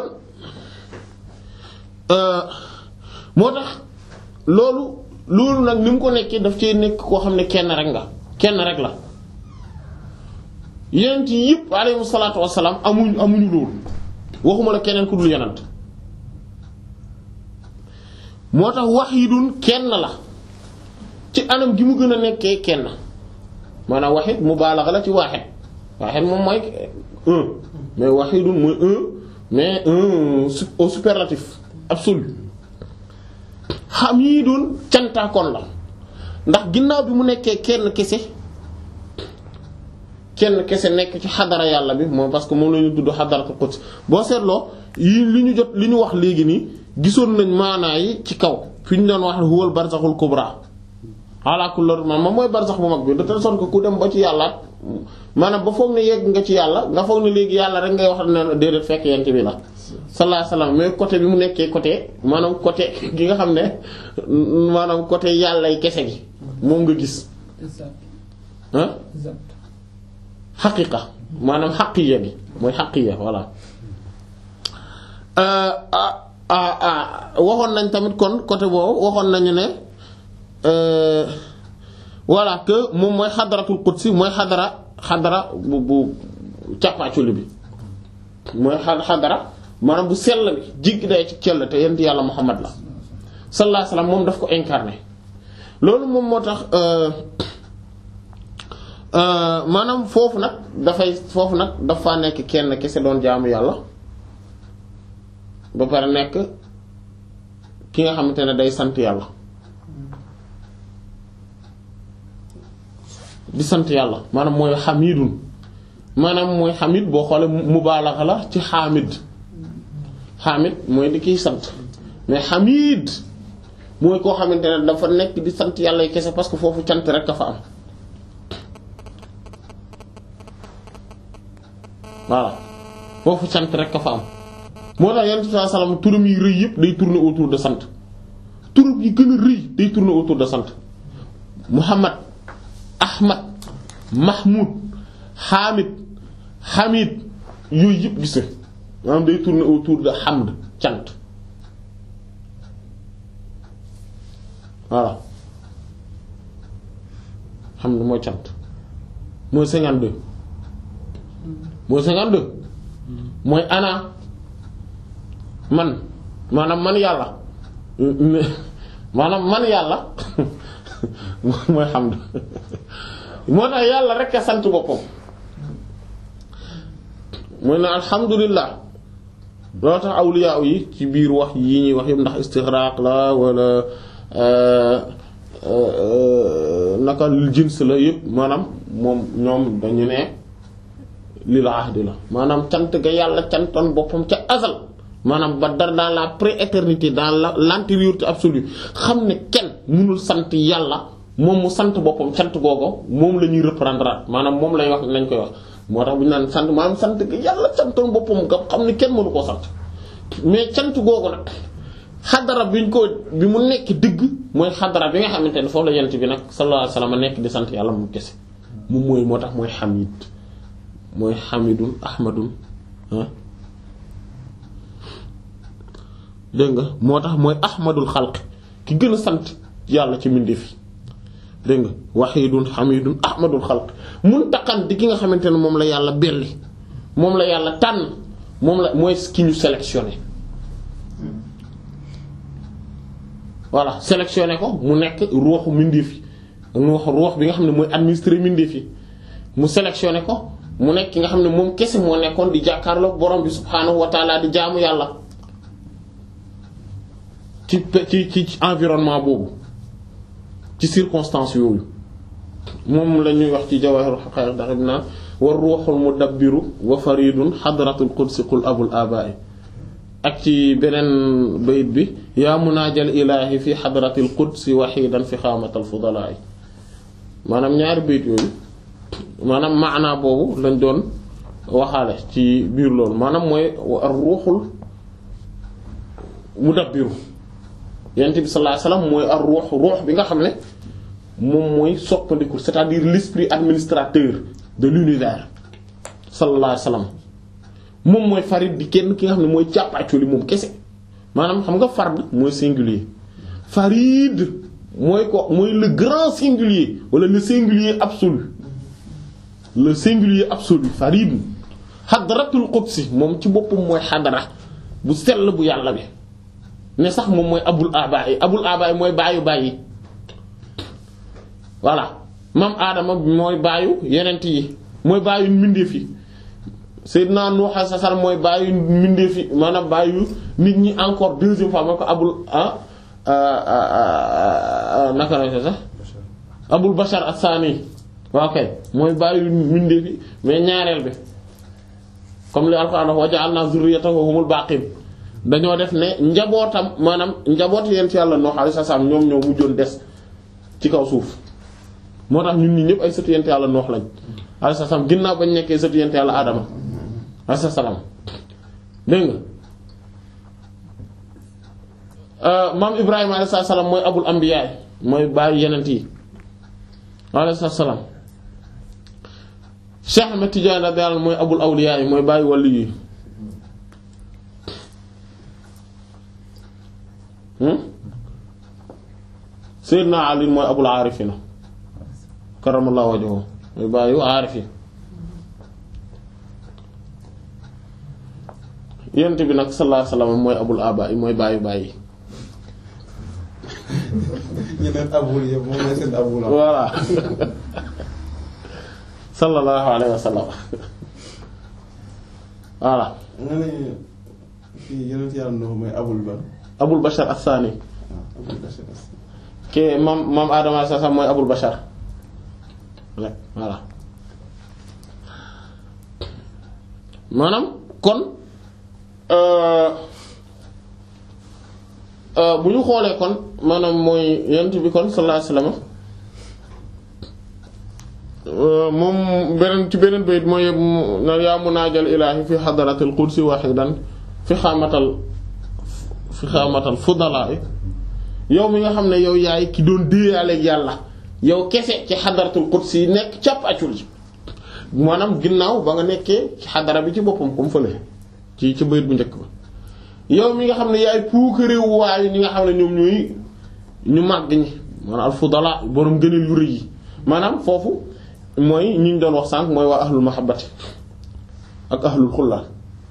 Speaker 1: moo tax loolu loolu nag ni mu ko nekkee daf ci nekk koo xam ne kenn rek nga kenn rek la yonent yi yëpp alayhi salaatu wassalaam amuñ amuñu loolu waxuma la keneen ku dul yonent moo tax wahidun kenn la ci anam gi mu gën a nekkee kenn maanaam wahid mubaalaxa la ci wahid wahid moom mooy un mais wahidun mooy un mais un au superlatif absolu hamidun cantaakoon la ndax ginnaaw bi mu nekkee kenn kese kenn kese nekk ci xadara yàlla bi moom parce que moom la ñu tudd xadaratul quds boo seetloo yi li ñu jot li ñu wax léegi nii gisoon nañ maanaa yi ci kaw fi ñu doon wax huwal barzaxul kubra ala kulli man moom mooy barzax bu mag bi de telle sorte que ku dem ba ci yàlla maanaam ba foog ne yegg nga ci yàlla nga foog ne léegi yàlla rek ngay wax ne déedéet fekk yent bi la sallallahu alayhi wasallam mais côté bi mu nekkee côté maanaam côté gi nga xam ne maanaam côté yàllay kese gi moom nga gis ah xaqiqa maanaam xaqiya bi mooy xaqiya voilà waxoon nañ tamit kon côté boobu waxoon nañu ne voilà que moom mooy xadaratul qudsi mooy xadara xadara bu bu càppaaculi bi mooy xadara maanaam bu sell bi jiggi day ci cell te yent yàlla Muhammad la sallallahu alayhi wasallam moom daf ko incarné loolu moom moo tax maanaam foofu nag dafay foofu nag dafa nekk kenn kese doon jaamu yàlla ba pare nekk ki nga xamante ne day sant yàlla di sant yàlla maanaam mooy xamidun maanaam mooy xamid boo xoolee mubaalaxa la ci xamid xamid mooy di kiy sant mais xamid mooy koo xamante ne dafa nekk di sant yàlla yi kese parce que foofu cant rek a fa am voilà foofu sant rek a fa am moo tax yonent bi sallallahu alayhi wasallam turam yi rëy yëpp day tourner autour de sant turam yi gën a rëy day tourner autour de sant Muhammad Ahmad Mahmoud Hamid Hamid yooyu yëpp gis nga maanaam day tourner autour de hamd cant voilà hamd mooy cant mooy cinquante-deux mooy cinquante-deux mooy ana man maanaam man yàlla maanaam man yàlla mooy hamd moo tax yàlla rek a sant boppam mooy ne alhamdulillah loolu tax awliya yi ci biir wax yi ñuy wax yëpp ndax istixraaq la wala naka jins la yëpp maanaam moom ñoom dañu ne lil ahdi la maanaam cant ga yàlla cantoon boppam ca azal maanaam ba dara dans la prééternité dans la l'antériorité absolue xam ne kenn mënul sant yàlla moom mu sant boppam cant googu moom la ñuy reprendre maanaam moom lay wax nañ koy wax moo tax bu ñu naan sant maanaam sant ga yàlla cantoon boppam nga xam ne kenn mënu koo sant mais cant googu nag xadara bi ñu ko bi mu nekk dëgg mooy xadara bi nga xamante ne foofu la yent bi nag sallallahu alayhi wasallam nekk di sant yàlla moom kese moom mooy moo tax mooy xamid mooy xamidun ahmadun ah dégg nga moo tax mooy ahmadul xalq ki gën a sant yàlla ci mbindeef yi dégg nga wahidun hamidun ahmadul xalq muntaqan di ki nga xamante ne moom la yàlla belli moom la yàlla tànn moom la mooy ki ñu sélectionné voilà sélectionné ko mu nekk ruuxu mbindeef yi mu wax ruux bi nga xam ne mooy administré mbindeef yi mu sélectionné ko mu nekk ki nga xam ne moom kese moo nekkoon di jàkkaarloo borom bi subhaanahu wa taala di jaamu yàlla ci ci ci environnement boobu ci circonstance yooyu moom la ñuy wax ci jawahirul haqa'iq ndax dinaa war ruuxul mudabbiru wa faridun hadratul qudsi qul abul aba'i ak ci beneen bayit bi yaa munaajal ilaahi fi hadratil qudsi wahidan fi xaamatal fudala'i maanaam ñaari bayit yooyu maanaam maanaa boobu lañ doon waxaale ci biir loolu maanaam mooy ar-ruuxul mudabbiru yonent bi sallallahu alayhi wasallam mooy ar-ruux ruux bi nga xam ne moom mooy soppandiku c'est-à-dire l'esprit administrateur de l'univers sallallahu alayhi wasallam moom mooy farid di kenn ki nga xam ne mooy càppaacoli moom kese maanaam xam nga fard mooy singulier farid mooy ko mooy le grand singulier wala le singulier absolu le singulier absolu farid hadratul qudsi moom ci boppam mooy xadara bu sell bu yàlla bi ne sax moom mooy abul abaay abul abaay mooy baayu bàyyi voilà maam aadama mooy baayu yenent yi mooy baayu mbindeef yi Seydina Nuh sa sal mooy baayu mbindeef yi maanaam baayu nit ñi encore deuxième fois moo ko abul ah naka la sax abul bashar as-sani waaw kay mooy baayu mbindeef yi mais ñaareel bi comme li Alxuraan wax wa ja'alna zurriyatahu humul baqin dañoo def ne njabootam maanaam njaboot yent yàlla Nuh alayhi salaam ñoom ñoo mujjoon des ci kaw suuf moo tax ñun ñi ñëpp ay sëtu yent yàlla Nuh lañ alayhi salaam ginnaaw bañ nekkee sëtu yent yàlla Adama alayhi salaam dégg nga maam Ibrahima alayhi salaam mooy abul anbiya mooy baayu yenent yi alayhi salaam Cheikh Ahmed Tidiane radiyallahu anhu mooy abul awliya mooy baayu wàllu yi Seydina Ali mooy abul aarifina karamallahu wajhahu mooy baayu aarifi yent bi nag sallallahu alayhi wasallam mooy abul aba yi mooy baayu baay yi.
Speaker 2: ñeneen abul yëpp moom mooy seen abul.
Speaker 1: voilà sallallahu alayhi wasallam voilà.
Speaker 2: nga ne fii yeneen yàlla ndox mooy abul ban.
Speaker 1: abul bashar as-sani.
Speaker 2: waaw abul bashar as-sani.
Speaker 1: ke maam maam Adama alayhi salaam mooy abul bashar rek voilà maanaam kon bu ñu xoolee kon maanaam mooy yent bi kon sallallahu alayhi wasallam moom beneen ci beneen bayit mooy na yaa munaajal ilaahi fi hadratil qudsi wahidan fi xaamatal fi xaamatal fudalaa yow mi nga xam ne yow yaay ki doon déeyaaleeg yàlla yow kese ci xadaratul qudsi yi nekk càpp acul ji maanaam ginnaaw ba nga nekkee ci xadara bi ci boppam comme fële ci ci bayit bu njëkk ba yow mi nga xam ne yaay puukaréewu waayu ñi nga xam ne ñoom ñuy ñu màgg ñi maanaam al fudala borom gëneel yu rëy yi maanaam foofu mooy ñi ñu doon wax sànq mooy waa ahlul mahabbati ak ahlul xulla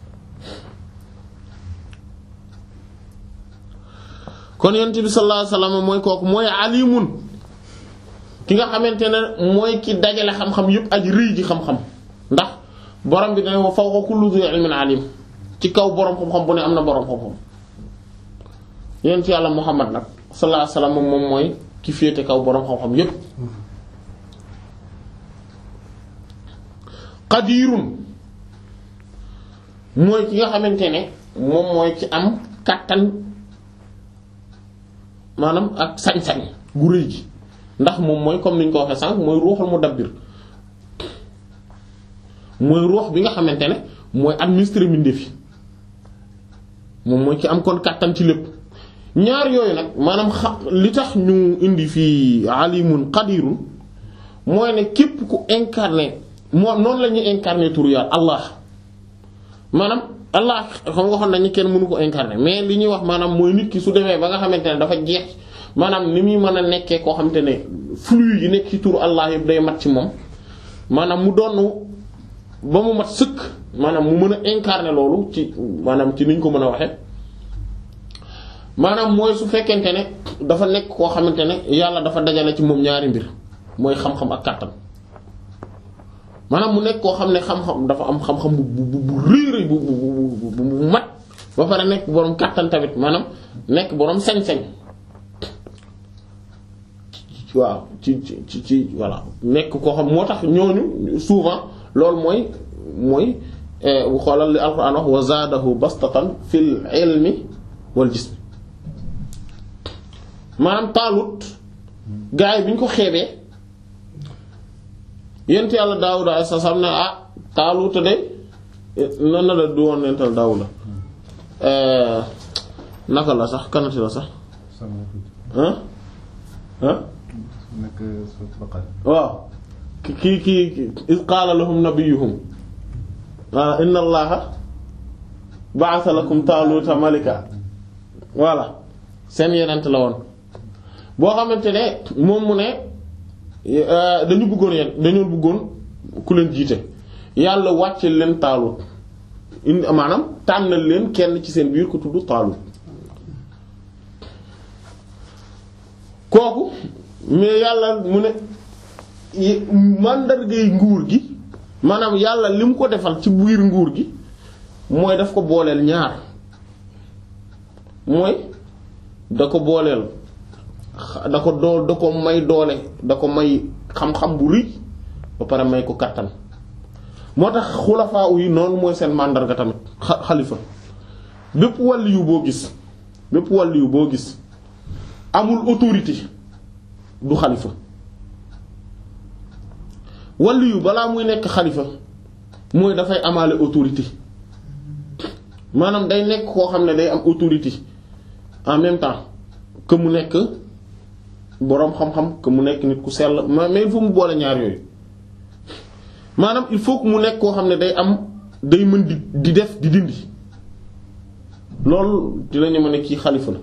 Speaker 1: kon yonent bi sallallahu alayhi wasallam mooy kooku mooy alimun ki nga xamante ne mooy ki dajale xam-xam yépp aj rëy ji xam-xam ndax borom bi dane wa fawqa kulli dhi ilmin alim ci kaw borom xam-xam bu ne am na borom xam-xam yonent yàlla Muhammad nag sallallahu alayhi wasallam moom mooy ki féete kaw borom xam-xam yépp qadirun mooy ki nga xamante ne moom mooy ci am kàttan maanaam ak sañ-sañ gu rëy gi ndax moom mooy comme ni ñu ko waxee sànq mooy ruuxul mudabbir mooy ruux bi nga xamante ne mooy administrer mbindeef yi moom mooy ki am kon kàttan ci lépp ñaar yooyu nag maanaam xa li tax ñu indi fii alimun qadirun mooy ne képp ku incarné moo noonu la ñuy incarné turu yàlla allah maanaam allah xam nga waxoon nañu kenn mënu ko incarner mais li ñuy wax maanaam mooy nit ki su demee ba nga xamante ne dafa jeex maanaam ni muy mën a nekkee koo xamante ne flux yi nekk ci turu allah yëpp day mat ci moom maanaam mu doon ba mu mat sëkk maanaam mu mën a incarner loolu ci maanaam ci niñ ko mën a waxee maanaam mooy su fekkente ne dafa nekk koo xamante ne yàlla dafa dajale ci moom ñaari mbir mooy xam-xam ak kàttan maanaam mu nekk koo xam ne xam-xam dafa am xam-xam bu bu bu réeréy bu bu bu bu mat ba pare nekk boroom kàttan tamit maanaam nekk boroom sañ-sañ waaw ci ci ci ci voilà nekk koo xam moo tax ñooñu souvent loolu mooy mooy bu xoolal li Alxuraan wax wa zaadahu bastatan fil ilmi wal jism maanaam Taalut gaa yi bi ñu ko xeebee yent yàlla Daawuda alayhi salaam ne ah Taalut de nan na la du woon nental Daawuda naka la sax kanati la sax ah ah waaw kii kii iz qaala lahum nabiyyuhum inna allaha ba'atha lakum Taaluta malika voilà seen yenent la woon boo xamante ne moom mu ne dañu bëggoon yeen dañoo bëggoon ku leen jiite yàlla wàcce leen Taalut indi maanaam tànnal leen kenn ci seen biir ku tudd Taalut kooku mais yàlla mu ne màndargay nguur gi maanaam yàlla li mu ko defal ci biir nguur gi mooy daf ko booleel ñaar mooy da ko booleel da ko dool da ko may doole da ko may xam-xam bu rëy ba pare may ko kattan moo tax xulafaa yi noonu mooy seen màndarga tamit xalifa bépp wàlliyu boo gis bépp wàlliyu boo gis amul autorité du xalifa wàlliyu balaa muy nekk xalifa mooy dafay amaale autorité maanaam day nekk koo xam ne day am autorité en même temps que mu nekk boroom xam-xam que mu nekk nit ku sell mais il faut mu boole ñaar yooyu maanaam il faut que mu nekk koo xam ne day am day mën di di def di dindi loolu dinañu mën a kii xalifa la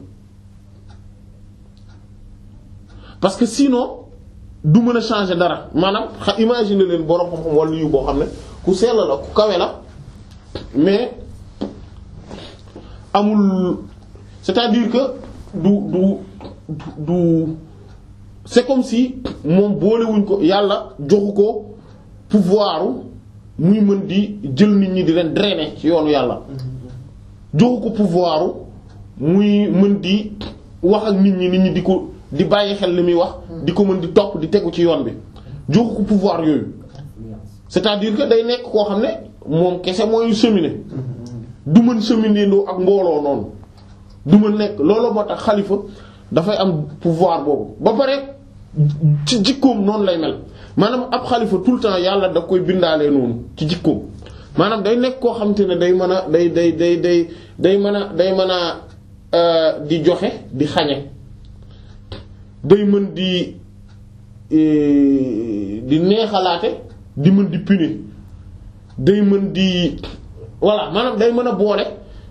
Speaker 1: parce que sinon du mën a changer dara maanaam xa imagine leen boroom xam-xam walla yu boo xam ne ku sell la ku kawe la mais amul c'est-à-dire que du du du c'est comme si moom boolewuñ ko yàlla joxu ko pouvoir muy mën di jël nit ñi di leen drainer ci yoonu yàlla joxu ko pouvoir muy mën di wax ak nit ñi nit ñi di ko di bàyyi xel li muy wax di ko mën di topp di tegu ci yoon bi joxu ko pouvoir yooyu c'est-à-dire que day nekk koo xam ne moom kese mooy cheminer du mën cheminer ndoo ak mbooloo noonu du mën nekk loolu moo tax xalifa dafay am pouvoir boobu ba pare ci jikkoom noonu lay mel maanaam ab xalifa tout le temps yàlla da koy bindaalee noonu ci jikkoom maanaam day nekk koo xam te ne day mën a day day day day day mën a day mën a di joxe di xañe day mën di di neexalaate di mën di punir day mën di voilà maanaam day mën a boole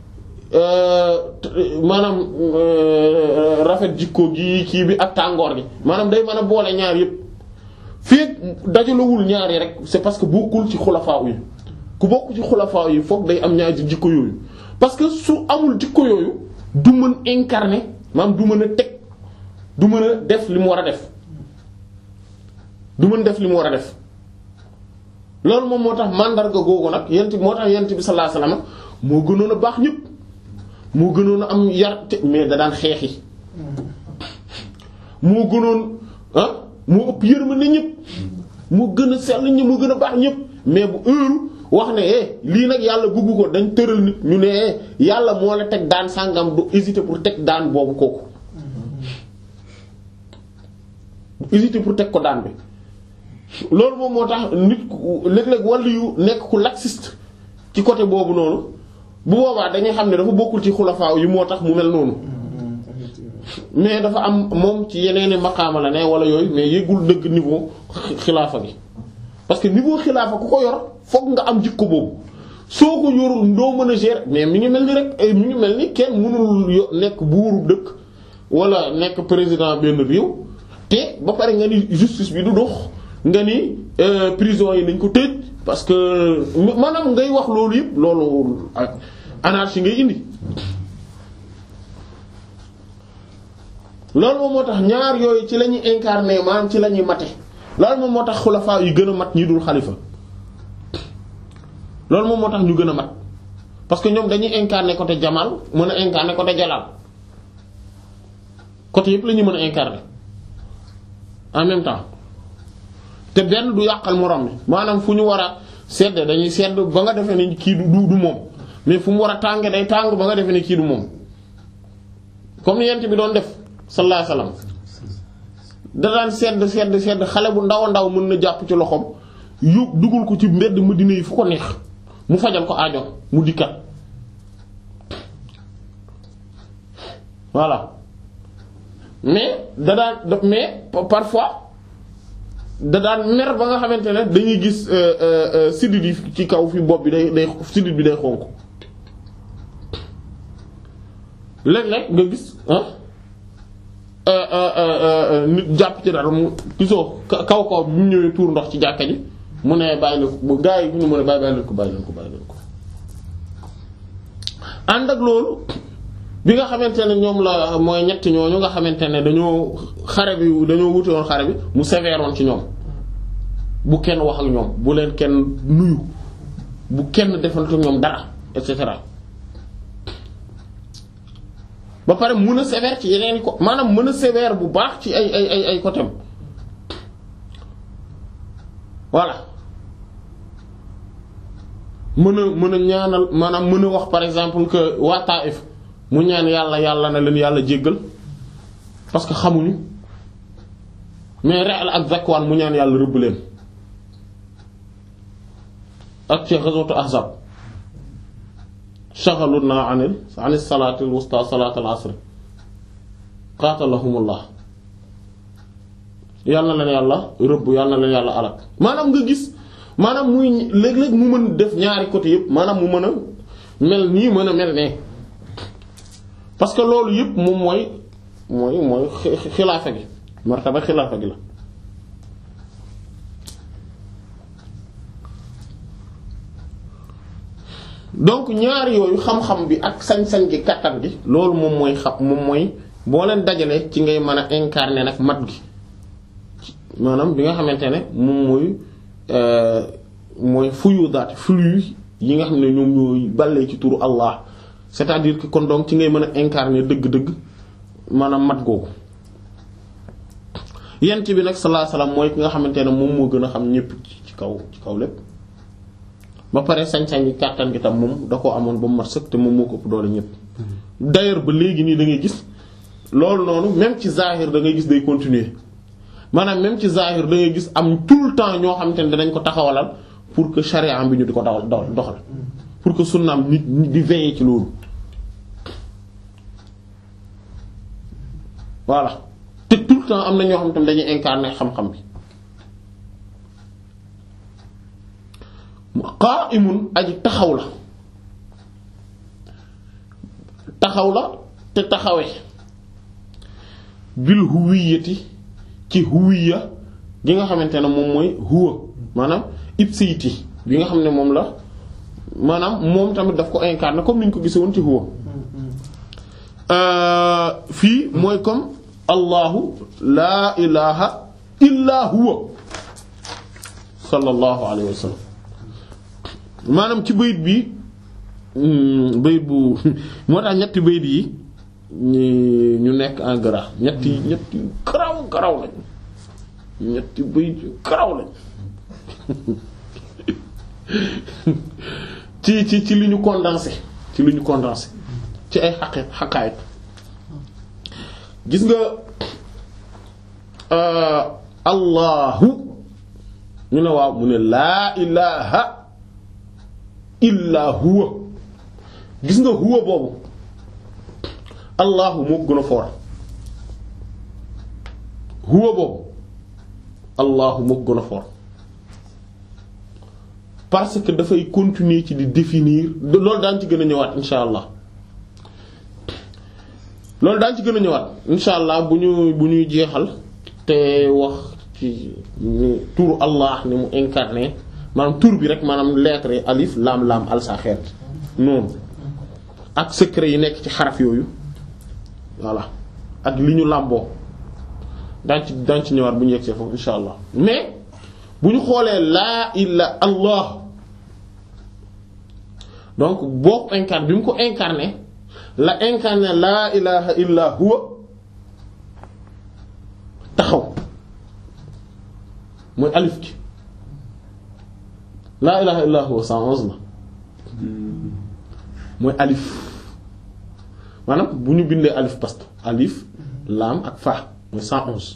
Speaker 1: maanaam rafet jikko gi kii bi ak tàngoor gi maanaam day mën a boole ñaar yépp fii dajalowul ñaar yi rek c'est parce que bokkul ci xulafaa yi ku bokk ci xulafaa yi fokk day am ñaar jikko yooyu parce que su amul jikko yooyu du mën incarner maanaam du mën a teg du mën a def li mu war a def du mën def li mu war a def loolu moom moo tax mandarga googu nag yent moo tax yent bi sallallahu alayhi wasallam moo gënoon a baax ñëpp moo gënoon a am yar te mais da daan xeexi moo gënoon ah moo ëpp yërmande ñëpp moo gën a sell ñi moo gën a baax ñëpp mais bu heure wax ne eh lii nag yàlla bëggu ko dañ tëral nit ñu ne eh yàlla moo la teg daan sàngam du hésiter pour teg daan boobu kooku du hésiter pour teg ko daan bi loolu moom moo tax nit ku léeg-léeg wàllu yu nekk ku laxiste ci côté boobu noonu bu boobaa dañuy xam ne dafa bokkul ci xulafaa yi moo tax mu mel noonu mais dafa am moom ci yeneeni maqaama la ne wala yooyu mais yëgul dëgg niveau xilaafa gi parce que niveau xilaafa ku ko yor fokk nga am jikko boobu soo ko yorul doo mën a gérer mais mi ngi mel ni rek mi ngi mel ni kenn mënul yo nekk buuru dëkk wala nekk président benn réew te ba pare nga ni justice bi du dox nga ni prison yi nañ ko tëj parce que maanaam ngay wax loolu yëpp loolu anarchie ngay indi loolu moom moo tax ñaar yooyu ci la ñuy incarner maanaam ci la ñuy mate loolu moom moo tax xulafaa yu gën a mat ñi dul xalifa loolu moom moo tax ñu gën a mat parce que ñoom dañuy incarner côté Jamal mën a incarner côté Jalal côté yëpp la ñu mën a incarner en même temps te benn du yàqal moroom mi maanaam fu ñu war a sedd dañuy sedd ba nga defee ne kii du du moom mais fu mu war a tànge day tàng ba nga defee ne kii du moom comme ni yent bi doon def sallallahu alayhi wasallam da daan sedd sedd sedd xale bu ndaw a ndaw mën na jàpp ci loxoom yóbbu dugal ko ci mbedd Madina yi fu ko neex mu fajal ko aajo mu dikkat voilà mais da daan mais parfois da daan mer ba nga xamante ne dañuy gis sidit yi ci kaw fi bopp bi day day sidit bi day xonk léeg-léeg nga gis nit jàpp ci dara mu gisoo kaw kaw bi mu ñëwee tuur ndox ci jàkka ji mu ne bàyyi leen ko gaa yi bu ñu mën a bàyyi bàyyi leen ko bàyyi leen ko bàyyi leen ko ànd ak loolu bi nga xamante ne ñoom la mooy ñetti ñooñu nga xamante ne dañoo xare bi dañoo wute woon xare bi mu sévère woon ci ñoom bu kenn wax ak ñoom bu leen kenn nuyu bu kenn defante ñoom dara et cetera ba pare mën a sévère ci yeneen i ko maanaam mën a sévère bu baax ci ay ay ay ay côté voilà mën a mën a ñaanal maanaam mën a wax par exemple que waa Taïf mu ñaan yàlla yàlla na leen yàlla jéggal parce que xamuñu mais Ri'l ak Zakwaan mu ñaan yàlla rëbb leen ak ci ghazwatu Ahzab shaghaluna anil anis salaatil wusta salaatil asr qatalahumullah yàlla na leen yàlla rëbb yàlla na leen yàlla alak maanaam nga gis maanaam muy léeg-léeg mu mën def ñaari côté yëpp maanaam mu mën a mel nii mën a mel ne parce que loolu yëpp moom mooy mooy mooy xilaafa gi martaba xilaafa gi la donc ñaar yooyu xam-xam bi ak sañ-sañ gi kàttan gi loolu moom mooy xam moom mooy boo leen dajalee ci ngay mën a incarner nag mat gi maanaam bi nga xamante ne moom mooy mooy fuyudaat flux yi nga xam ne ñoom ñooy ballee ci turu Allah c'est-à-dire que kon donc ci ngay mën a incarner dëgg-dëgg maanaam mat googu yent bi nag sallallahu alayhi wasallam mooy ki nga xamante ne moom moo gën a xam ñépp ci kaw ci kaw lépp ba pare sañ-sañ gi kàttan gi tam moom da koo amoon ba mu mat sëkk te moom moo ko ëpp doole ñépp d'ailleurs ba léegi nii da ngay gis loolu noonu même ci zahir da ngay gis day continuer maanaam même ci zahir da ngay gis am tout le temps ñoo xamante ne danañ ko taxawalal pour que charia bi ñu di ko dawal doxal pour que sunnaam nit di veiller ci loolu voilà te tout le temps am na ñoo xam ne dañuy incarner xam-xam bi qa'imun aji taxaw la taxaw la te taxawe bil huwiyati ci huwiya gi nga xamante ne moom mooy huwa maanaam ipséité bi nga xam ne moom la maanaam moom tamit daf ko incarner comme ni ñu ko gisee woon ci huwa fii mooy comme allahu laa ilaha illa huwa sallallahu alayhi wa sallam maanaam ci bayit bi bayit bu moo tax ñetti bayit yi ñu ñu nekk en gras ñetti ñetti karaw karaw lañ ñetti bayit yu karaw lañ ci ci ci li ñu condensé ci li ñu condensé ci ay xaqi xaqaayit gis nga allahu ñu ne waaw mu ne laa ilaha illa huwa gis nga huwa boobu allahu moo gën a foor huwa boobu allahu moo gën a foor parce que dafay continuer ci di définir loolu daan ci gën a ñëwaat insha allah loolu daan ci gën a ñëwaat insha allah bu ñu bu ñuy jeexal te wax ci turu allah ni mu incarné maanaam tur bi rek maanaam lettre yi alif laam laam al sa xeet noonu ak secret yi nekk ci xaraf yooyu voilà ak li ñu làmboo daan ci daan ci ñëwaat bu ñu yegsee foofu insha allah mais bu ñu xoolee laa illa allah donc boo ko incarné bi mu ko incarné la incarné laa ilaha illa huwa taxaw mooy alif gi laa ilaha illa huwa cent onze la mooy alif maanaam bu ñu bindee alif past alif laam ak fa mooy cent onze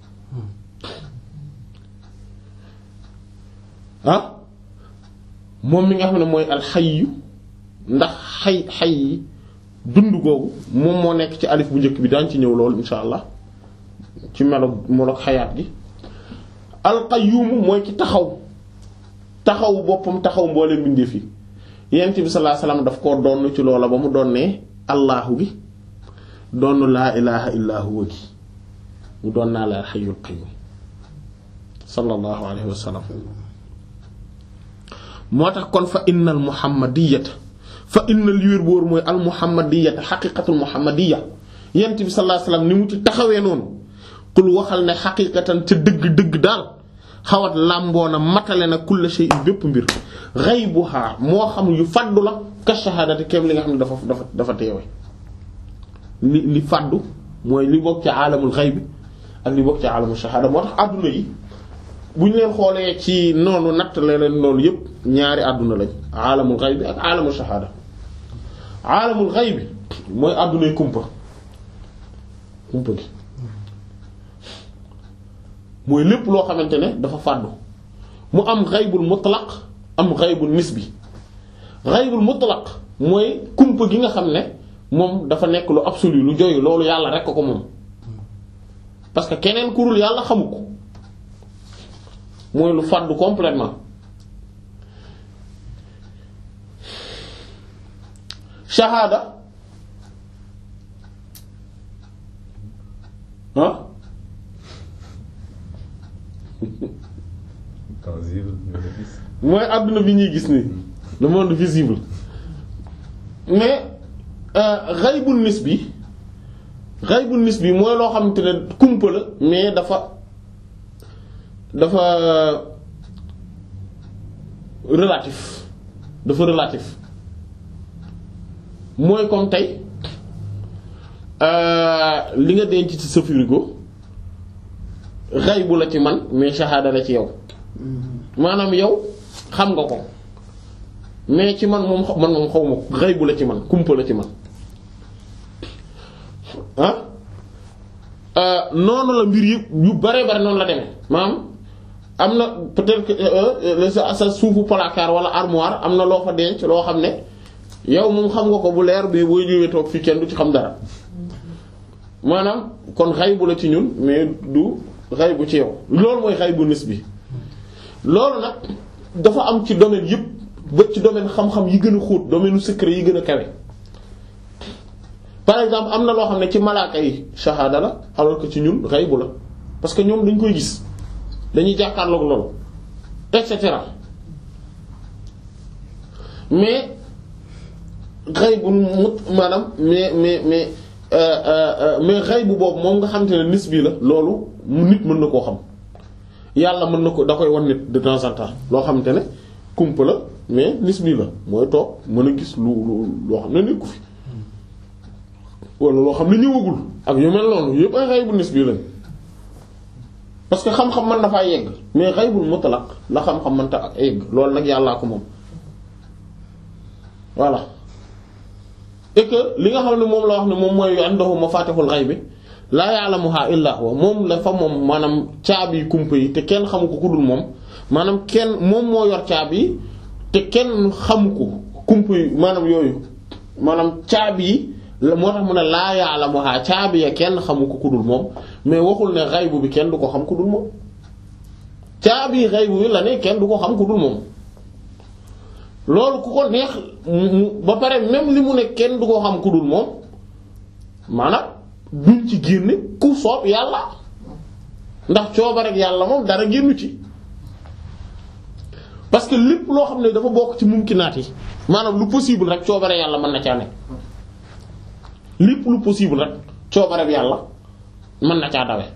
Speaker 1: ah moom mi nga xam ne mooy alxayyu ndax xay xay yi dund googu moom moo nekk ci alif bu njëkk bi daan ci ñëw loolu insha allah ci melo melo xayaat gi alqayyumu mooy ki taxaw taxaw boppam taxaw mboolee mbindeef yi yent bi sallallahu alayhi wasallam daf koo doon ci loola ba mu doonee allahu gi doon laa ilaha illa huwa gi mu doon naa la alxayyul qayyum sallallahu alayhi wasallam moo tax kon fa innal muhammadiyata fa innal liwér boor mooy al muhammadiyata xaqiqatul muhammadiyya yent bi sallallahu alayhi wasallam ni mu ci taxawee noonu qul waxal ne xaqiqatan ca dëgg-dëgg daal xawat làmboona matale na kulla shay'in bépp mbir ghaybuha moo xam yu faddu la ka shahadati kem li nga xam ne dafa dafa dafa teewe li li faddu mooy li bokk ci aalamul ghayb ak li bokk ci aalamul shahada moo tax àdduna yi bu ñu leen xoolee ci noonu natt leen noonu yépp ñaari àdduna lañ aalamul ghayb ak aalamul shahada aalamul ghayb mooy àddunay kumpa kumpa gi mooy lépp loo xamante ne dafa fàddu mu am ghaybul mutlaq am ghaybul nisbi ghaybul mutlaq mooy kumpa gi nga xam ne moom dafa nekk lu absolu lu joyu loolu yàlla rekk ko moom parce que keneen kurul yàlla xamu ko mooy lu fàddu complètement shahada ah
Speaker 3: tangible
Speaker 1: mooy àdduna bi ñuy gis nii le monde visible mais ghaybun nisbi ghaybun nisbi mooy loo xamante ne kumpa la mais dafa dafa relatif dafa relatif mooy comme tey li nga denc ci sa frigo ghaybu la ci man mais shahada la ci yow maanaam yow xam nga ko mais ci man moom man moom xaw ma ko ghaybu la ci man kumpa la ci man ah noonu la mbir yëpp yu bare bare noonu la demee maanaam am na peut-être que sa sa suufu placard wala armoire am na loo fa denc loo xam ne yow moom xam nga ko bu leer mais boo ñëwee toog fii kenn du ci xam dara maanaam kon ghaybu la ci ñun mais du ghaybu ci yow loolu mooy ghaybu nisbi loolu nag dafa am ci domaine yëpp ba ci domaine xam-xam yi gën a xóot domaine secret yi gën a kawe par exemple am na loo xam ne ci malaaka yi shahada la alors que ci ñun ghaybu la parce que ñoom dañ koy gis dañuy jàkkaarloog loolu et cetera mais ghaybu mut maanaam mais mais mais mais ghaybu boobu moom nga xam te ne nisbi la loolu mu nit mën na koo xam yàlla mën na ko da koy wan nit de temps en temps loo xam te ne kumpa la mais nisbi la mooy toog mën a gis lu lu loo xam ne nekku fi wala loo xam ne ñëwagul ak yu mel noonu yëpp ay ghaybu nisbi lañ parce que xam-xam mën na faa yegg mais ghaybul mutlaq la xam-xam mënta ak yegg loolu nag yàllaa ko moom voilà et que li nga xam ne moom la wax ne moom mooy indahu mafatihul ghaybi laa ya'lamuha illa huwa moom la fa moom maanaam caabi kumpa yi te kenn xamu ko ku dul moom maanaam kenn moom moo yor caabi yi te kenn xamu ko kumpa yi maanaam yooyu maanaam caabi yi moo tax mu ne laa ya'lamuha caabi ya kenn xamu ko ku dul moom mais waxul ne ghaybu bi kenn du ko xam ku dul moom caabi ghaybu bi la ne kenn du ko xam ku dul moom loolu ku ko neex ba pare même li mu ne kenn du ko xam ku dul moom maanaam duñ ci génne ku soob yàlla ndax cooba rek yàlla moom dara génnu ci parce que lépp loo xam ne dafa bokk ci mumkinaat yi maanaam lu possible rek coobare yàlla mën na caa nekk lépp lu possible rek coobare bi yàlla mën na caa dawe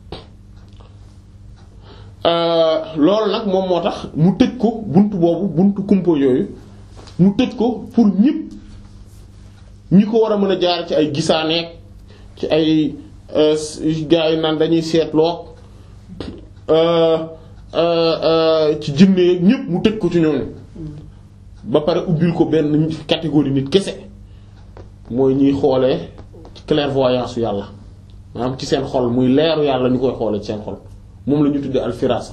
Speaker 1: loolu nag moom moo tax mu tëj ko buntu boobu buntu kumpa yooyu mu tëj ko pour ñépp ñi ko war a mën a jaar ci ay gisaaneek ci ay gars yi naan dañuy seetloo ci jinne yeeg ñépp mu tëj ko ci ñooñu ba pare ubbil ko benn catégorie nit kese mooy ñuy xoolee ci clairvoyance yàlla maanaam ci seen xol muy leeru yàlla ñu koy xoolee ci seen xol moom la ñu tuddee alfirasa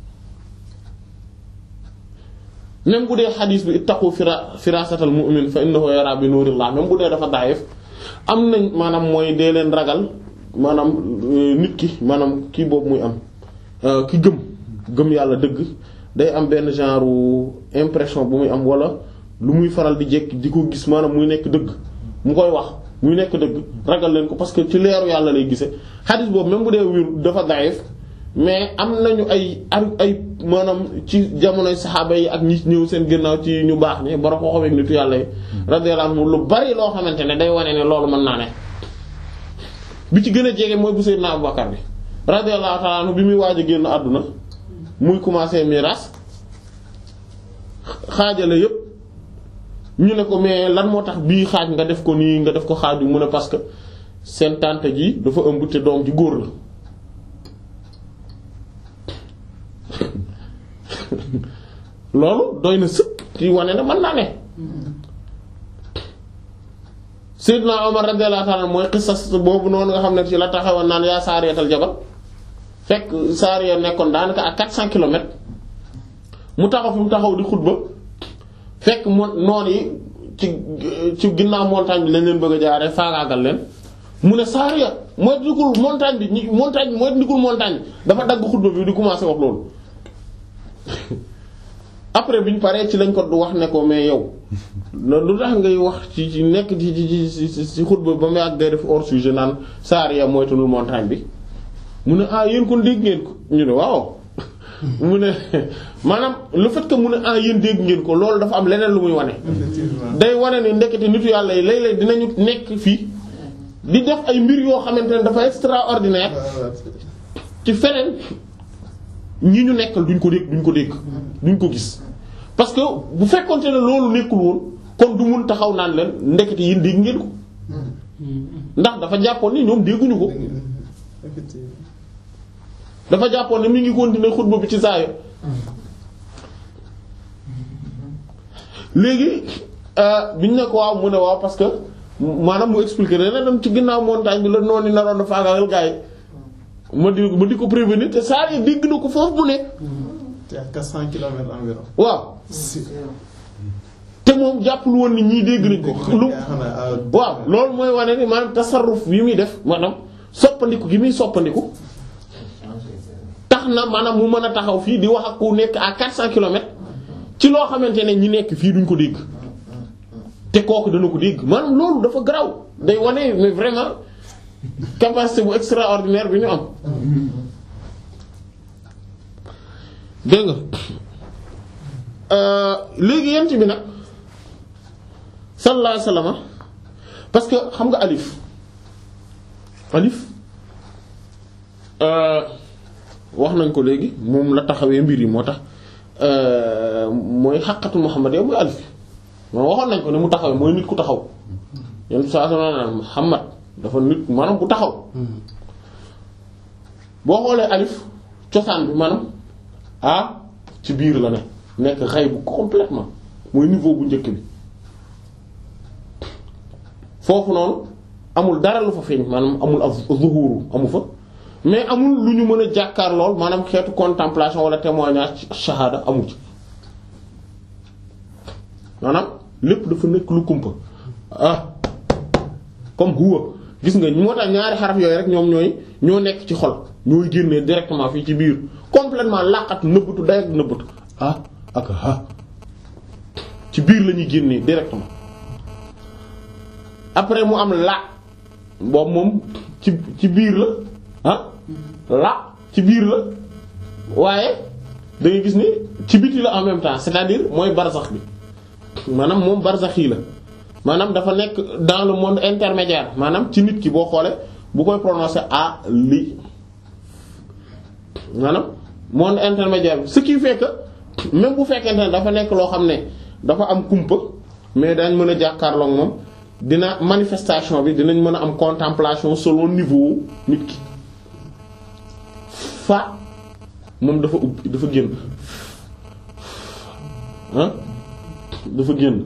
Speaker 1: même bu dee xadiis bi ittaqu fira firasatal mu'min fa innahu yara bi nurillah même bu dee dafa daayif am nañ maanaam mooy dee leen ragal maanaam nit ki maanaam kii boobu muy am ki gëm gëm yàlla dëgg day am benn genre impression bu muy am wala lu muy faral di jekk di ko gis maanaam muy nekk dëgg mu koy wax muy nekk dëgg ragal leen ko parce que ci leeru yàlla lay gisee xadiis boobu même bu dee wir dafa daayif mais am nañu ay ay maanaam ci jamonoy saxaaba yi ak ñi ñëw seen gannaaw ci ñu baax ni bara ko xaweek nitu yàlla yi radiyallahu anhu lu bari loo xamante ne day wane ne loolu mën naa ne bi ci gën a jege mooy bu Seydina Abubakar bi radiyallahu ta'ala anhu bi muy waaj a génn àdduna muy commencer miraas xaajale yépp ñu ne ko mais lan moo tax bii xaaj nga def ko nii nga def ko xaaju mu ne parce que seen tante ji dafa ëmb te doom ji góor la loolu doy na sëkk ci wane na mën naa ne Seydina Omar radiyallahu ta'ala mooy xisas boobu noonu nga xam ne ci la taxawoon naan yaa Saariyatal jabal fekk Saariya nekkoon daanaka à quatre cents kilomètres mu taxaw fi mu taxaw di xutba fekk mo noon yi ci ci ginnaaw montagne bi lañ leen bëgg a jaaree faagaagal leen mu ne Saariya mooy ndigul montagne bi ñi montagne bi mooy ndigul montagne bi dafa dagg xutba bi di commencer wax loolu après bi ñu paree ci lañ ko du wax ne ko mais yow lu tax ngay wax ci ci nekk ci ci ci ci xutba ba mu yàgg ngay def hors sujet naan Saariya moytunul montagne bi mu ne ah yéen kon dégg ngeen ko ñu ne waaw mu ne maanaam le fait que mu ne ah yéen dégg ngeen ko loolu dafa am leneen lu muy wane. day wane ni ndekete nitu yàlla yi léeg-léeg dinañu nekk fii di def ay mbir yoo xamante ne dafa extraordinaire ci feneen ñi ñu nekkal duñ ko dégg duñ ko dégg duñ ko gis parce que bu fekkonte ne loolu nekkul woon kon du mun taxaw naan leen ndekete yéen dégg ngeen ko ndax dafa jàppoon ni ñoom dégguñu ko. dafa jàppoon ne mi ngi continuer xutba bi ci saayo léegi biñ ne ko waaw mu ne waaw parce que maanaam mu expliquer ne dem ci ginnaaw montagne bi la noonu naroon na faagaagal gaa yi ma di ma di ko prévenir te saa yi dégg na ko foofu bu nekk.
Speaker 2: te ak quatre cents kilomètres environ.
Speaker 1: waaw te moom jàppul woon ni ñii dégg nañ ko. lu waaw loolu mooy wane ni maanaam tasarruf yi muy def maanaam soppandiku gi muy soppandiku. tax na maanaam mu mën a taxaw fii di wax ak ku nekk à quatre cents kilomètres ci loo xamante ne ñi nekk fii duñ ko dégg te kooku dana ko dégg maanaam loolu dafa garaw day wane mais vraiment capacité bu extraordinaire bi ñu am. dégg nga léegi yent bi nag sallallahu alayhi wasallam parce que xam nga alif alif. wax nañ ko léegi moom la taxawee mbir yi moo tax mooy xaqatu Muhammad yow mooy alif moom waxoon nañ ko ne mu taxawee mooy nit ku taxaw yenn saa su ma Muhammad dafa nit maanaam ku taxaw boo xoolee alif cosaan bi maanaam ah ci biir la ne nekk xay bu complètement mooy niveau bu njëkk bi foofu noonu amul dara lu fa feeñ maanaam amul az-zuhuru amu fa. mais amul lu ñu mën a jàkkaar lool maanaam xeetu contemplation wala témoignage shahada amul ci maanaam lépp dafa nekk lu kumpa ah comme huwa gis nga moo tax ñaari xaraf yooyu rek ñoom ñooy ñoo nekk ci xol ñooy génnee directement fii ci biir complètement laqat nëbbatu day ak nëbbatu ah ak ah ci biir la ñuy génnee directement après mu am la boobu moom ci ci biir la ah la ci biir la waaye da ngay gis ni ci biti la en même temps c'est-à-dire mooy barzax bi maanaam moom barzax yi la maanaam dafa nekk dans le monde intermédiaire maanaam ci nit ki boo xoolee bu koy prononcer a li maanaam monde intermédiaire bi ce qui fait que même bu fekkente ne dafa nekk loo xam ne dafa am kumpa mais dañ mën a jàkkaarloo moom dina manifestation bi dinañ mën a am contemplation selon niveau nit ki. fa moom dafa ubbi dafa génn ah dafa génn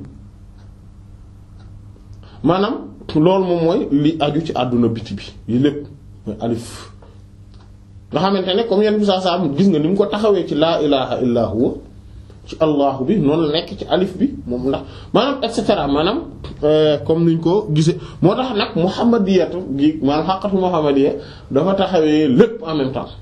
Speaker 1: maanaam loolu moom mooy li aju ci àdduna biti bi yi lépp mooy alif nga xamante ne comme yenn bi saa saa gis nga ni mu ko taxawee ci laa ilaha illa huwa ci allahu bi noonu la nekk ci alif bi moom ndax maanaam et cetera maanaam comme niñ ko gisee moo tax nag muhammadiyatu gi maanaam xaqatu muhammadiya dafa taxawee lépp en même temps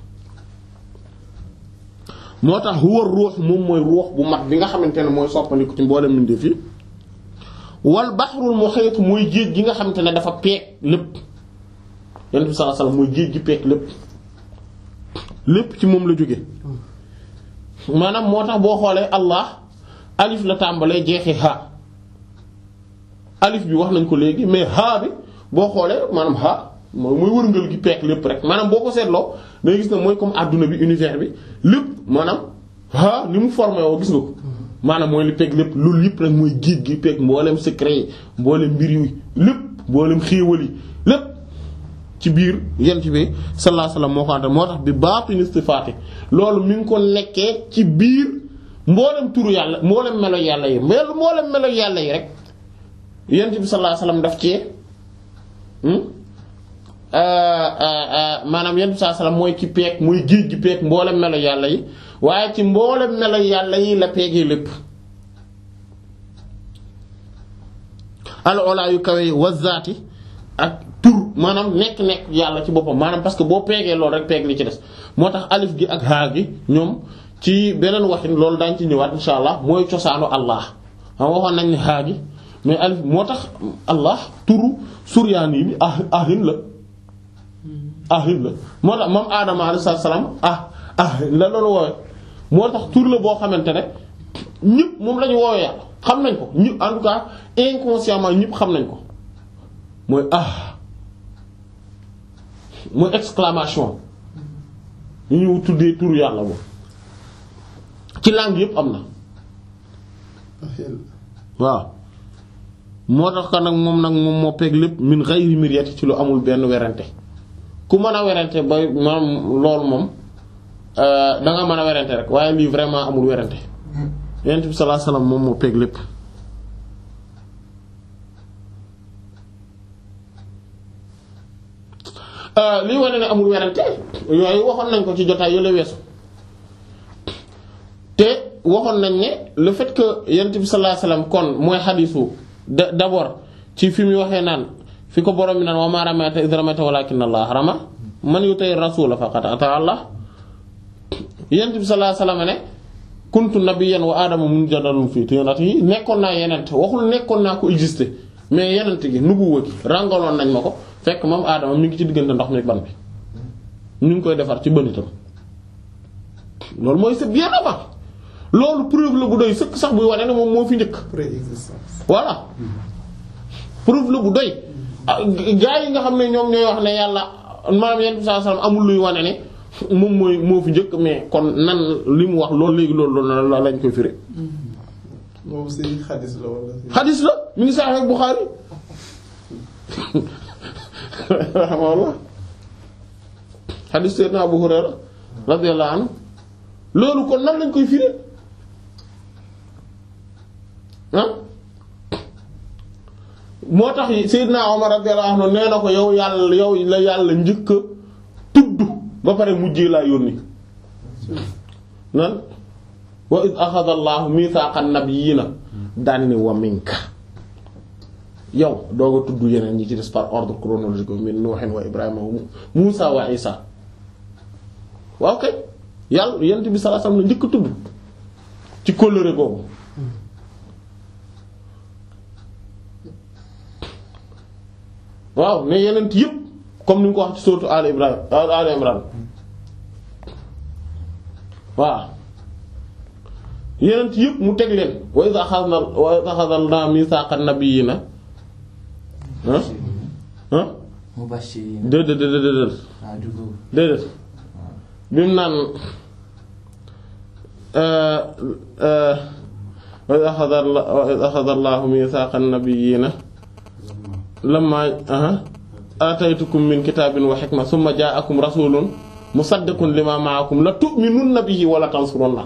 Speaker 1: moo tax huwa ruux moom mooy ruux bu mag bi nga xamante ne mooy soppandiku ci mboolem mbindeef yi wal bahrul muhit mooy géej gi nga xamante ne dafa peeg lépp yonent bi sallallahu alayhi wasallam mooy géej gi peeg lépp lépp ci moom la jóge maanaam moo tax boo xoolee allah alif la tàmbalee jeexee ha alif bi wax nañ ko léegi mais ha bi boo xoolee maanaam ha mooy wërngal gi peeg lépp rek maanaam boo ko seetloo dangay gis ne mooy comme adduna bi univers bi lépp maanaam ha ni mu formé woo gis nga ko maanaam mooy li peeg lépp loolu yëpp rek mooy géej gi peeg mboolem secret yi mboolem mbir yi lépp mboolem xéewal yi lépp ci biir yent bi sallallahu alayhi wasallam moo ko àntal moo tax bi baatini sifaati loolu mi ngi ko nekkee ci biir mboolem turu yàlla mboolem melo yàlla yi mel mboolem melo yàlla yi rek yent bi sallallahu alayhi wasallam daf ci maanaam yent bi sallallahu alayhi wasallam mooy ki peeg mooy géej gi peeg mboolem melo yàlla yi waaye ci mboolem melo yàlla yi la peegee lépp al ola yu kawe yi wazaati ak tur maanaam nekk-nekk yàlla ci boppam maanaam parce que boo peegee loolu rek peeg li ci des moo tax alif gi ak haa gi ñoom ci beneen waxin loolu daañ ci ñëwaat insha allah mooy cosaanu allah xam waxoon nañ ne haa gi mais alif moo tax allah turu suryaani bi ah ahin la ahin la moo tax moom aadama alayhi salaam ah ah la doon woowe moo tax tur la boo xamante ne ñëpp moom la ñu woowee yàlla xam nañ ko ñëpp en tout cas inconsciemment ñëpp xam nañ ko mooy ah mooy exclamation ñu ñu tuddee tur yàlla moom ci langue yëpp am na waaw moo tax ka nag moom nag moom moo peeg lépp min ghayri miryati ci lu amul benn werante ku mën a werante ba maanaam loolu moom da nga mën a werante rek waaye lii vraiment amul werante Yonent bi sallallahu alayhi wasallam moom moo peeg lépp lii wane ne amul werante yooyu waxoon nañ ko ci jotaay yële weesu te waxoon nañ ne le fait que Yonent bi sallallahu alayhi wasallam kon mooy xadiisu d'abord ci fi muy waxee naan fi ko borom bi naan wa maa ramayta idh ramayta walaakinna Allaha rama man yuti'i rasuula faqad ata'a Allah Yonent bi sallallahu alayhi wasallam ne kuntu nabiyyan wa aadama munjadalun fii tinatihi nekkoon naa yenent waxul nekkoon naa ko exister mais yenent gi nubuwa gi ràngaloon nañ ma ko fekk moom aadama mi ngi ci diggante ndox mi ban bi ñu ngi koy defar ci bënitam loolu mooy c'est bien avant loolu preuve la bu doy sëkk sax buy wane ne moom moo fi njëkk
Speaker 2: préexistence
Speaker 1: voilà preuve la bu doy gaa yi nga xam ne ñoom ñooy wax ne yàlla maanaam yenn saa salaam amul luy wane ne moom mooy moo fi njëkk mais kon nan li mu wax loolu léegi loolu loolu la lañ koy firi.
Speaker 2: moom si xadis la wala si.
Speaker 1: xadis la mi ngi Sahih Bukhari rahimahullah xadis Seydina Abu Hurayra radiyallahu anhu loolu kon nan lañ koy firi ah moo tax Seydina Omar radiyallahu anhu nee na ko yow yàlla yow la yàlla njëkk a tudd ba pare mujjee laa yónni nan wa id axada allahu mithaqan nabiyina daan ni wa minka yow dooga tudd yeneen ñi ci des par ordre chronologique min Nuuhin wa Ibrahima wa Muusa wa Isa waaw kay yàlla yent bi sallallahu alayhi wasallam la njëkk a tudd ci kóllëre boobu waaw ne yeneen yëpp comme ni nga ko wax ci sourate Al Ibrahim Al Imran waaw yeneen yëpp mu teg leen wa iz akhadna wa iz akhadna mithaqan nabiyina ah ah
Speaker 3: mubashirin
Speaker 1: déedéet déedéet déedéet déedéet bi mu naan wa iz akhadha wa iz akhadha Allahu mithaqan nabiyina lamma ataytukum min kitabin wa hikma thumma ja'akum rasulun musaddiqun lima ma'akum la tu'minunna bihi wa la tansurunna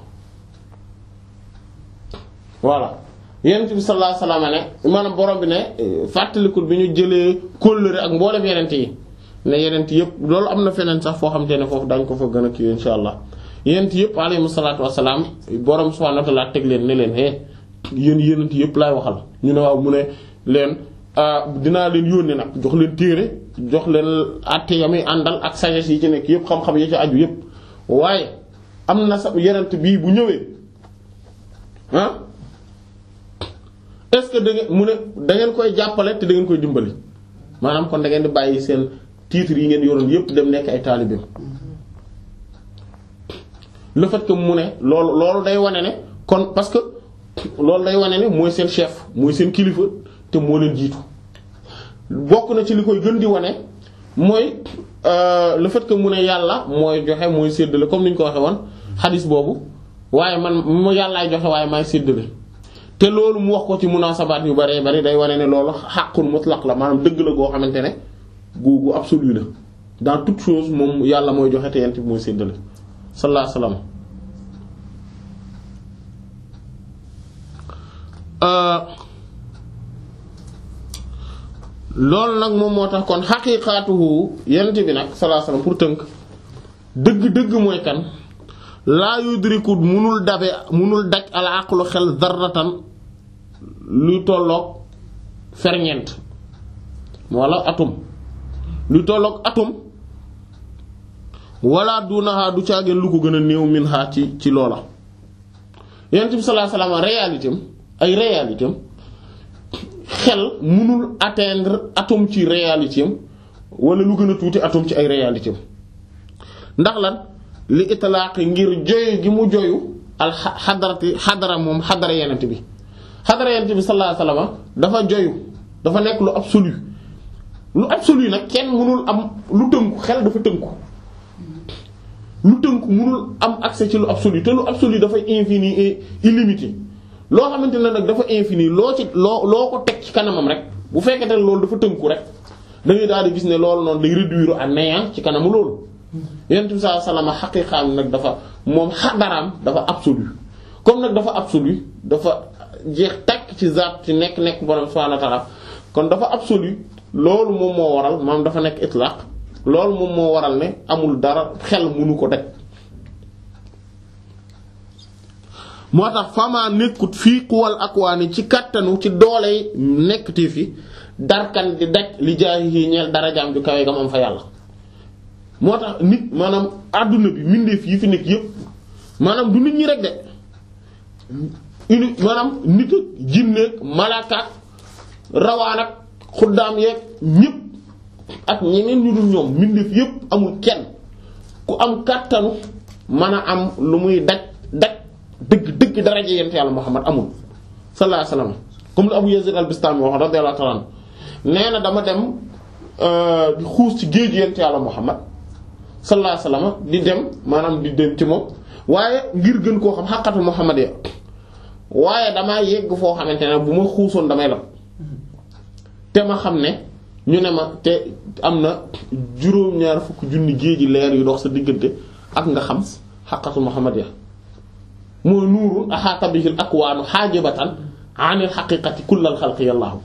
Speaker 1: voilà yonent bi sallallahu alayhi wasallam ne maanaam borom bi ne fàttalikul bi ñu jëlee kóllëre ak mboolem yonent yi ne yonent yëpp loolu am na feneen sax foo xam te ne foofu dañ ko fa gën a kii insha allah yonent yëpp alayhimu salaatu wassalaam borom subhaanahu wa ta'aala teg leen ne leen eh yéen yonent yëpp laay waxal ñu ne waaw mu ne leen. dinaa leen yónnee nag jox leen téere jox leen àtte yami àndal ak sagesse yi ci nekk yépp xam-xam yi ci aju yépp waaye am na sa yenent bii bu ñëwee ah est-ce que da ngeen mu ne da ngeen koy jàppale te da ngeen koy dimbali maanaam kon da ngeen di bàyyi seen titre yi ngeen yoroon yépp dem nekk ay taalibeem le fait que mu ne loolu loolu day wane ne kon parce que loolu day wane ne mooy seen chef mooy seen kilifa te moo leen jiitu bokk na ci li koy gën di wane mooy le fait que mu ne yàlla mooy joxe mooy séddale comme ni ñu ko waxee woon xadis boobu waaye man mu yàllaay joxe waaye maay séddale te loolu mu wax ko ci munaasabaat yu bari bari day wane ne loolu xàqun mutlaq la maanaam dëgg la goo xamante ne gu gu absolu la dans toute chose moom yàlla mooy joxe te yent bi mooy séddale sallallahu alayhi wasallam loolu nag moom moo tax kon xaqiiqaatuhu yent bi nag sallallahu alayhi wasallam pour tënk dëgg-dëgg mooy kan laa yudriku munul dabe munul daj al aqlu xel zarratan luy tolloog ferñeent wala atum luy tolloog atum wala dunaha du caageen lu ko gën a néew min ha ci ci loola yent bi sallallahu alayhi wasallam réalité am ay réalité am xel mënul atteindre atome ci réalité am wala lu gën a tuuti atome ci ay réalité am ndax lan li itlaaqi ngir joyu gi mu joyu al xadarati xadara moom xadara yenent bi xadara yenent bi sallallahu alayhi wasallam dafa joyu dafa nekk lu absolu lu absolu nag kenn mënul am lu tënku xel dafa tënku lu tënku mënul am accès ci lu absolu te lu absolu dafay infini et illimité loo xamante ne nag dafa infini loo ci loo loo ko teg ci kanamam rek bu fekkente ne loolu dafa tënku rek da ngay daal di gis ne loolu noonu day réduire à néant ci kanamu loolu yonent bi sallallahu alayhi wasallam xaqiiqaam nag dafa moom xadaraam dafa absolu comme nag dafa absolu dafa jeex takk ci zaat ci nekk nekk borom subhaanahu wa ta'aala kon dafa absolu loolu moom moo waral maanaam dafa nekk itlaq loolu moom moo waral ne amul dara xel mënu ko daj moo tax fama nekkut fii quwal akwaani ci kattanu ci doole nekkti fi darkan di daj li jaahi ñeel darajaam ju kawe gam am fa yàlla moo tax nit maanaam àdduna bi mbindeef yi fi nekk yépp maanaam du nit ñi rek de uni maanaam nit ak jinne ak malaaka ak rawaan ak xuddaam yeeg ñépp ak ñeneen ñu dul ñoom mbindeef yépp amul kenn ku am kàttanu mën a am lu muy daj daj dëgg dëgg daraja yent yàlla Muhammad amul sallallahu alayhi wasallam comme lu Abu Yazid al-Bistami wax radiyallahu ta'ala nee na dama dem di xuus ci géej yent yàlla Muhammad sallallahu alayhi wasallam di dem maanaam di dem ci moom waaye ngir gën koo xam xaqatu Muhammad ya waaye damaa yegg foo xamante ne bu ma xuusoon damay la te ma xam ne ñu ne ma te am na juróom-ñaar fukk junni géeji leer yu dox sa diggante ak nga xam xaqatu Muhammad ya mooy nuurun ahaata bihil akwaanu haajibatan anil haqiiqati kullal xalqi yàllaahu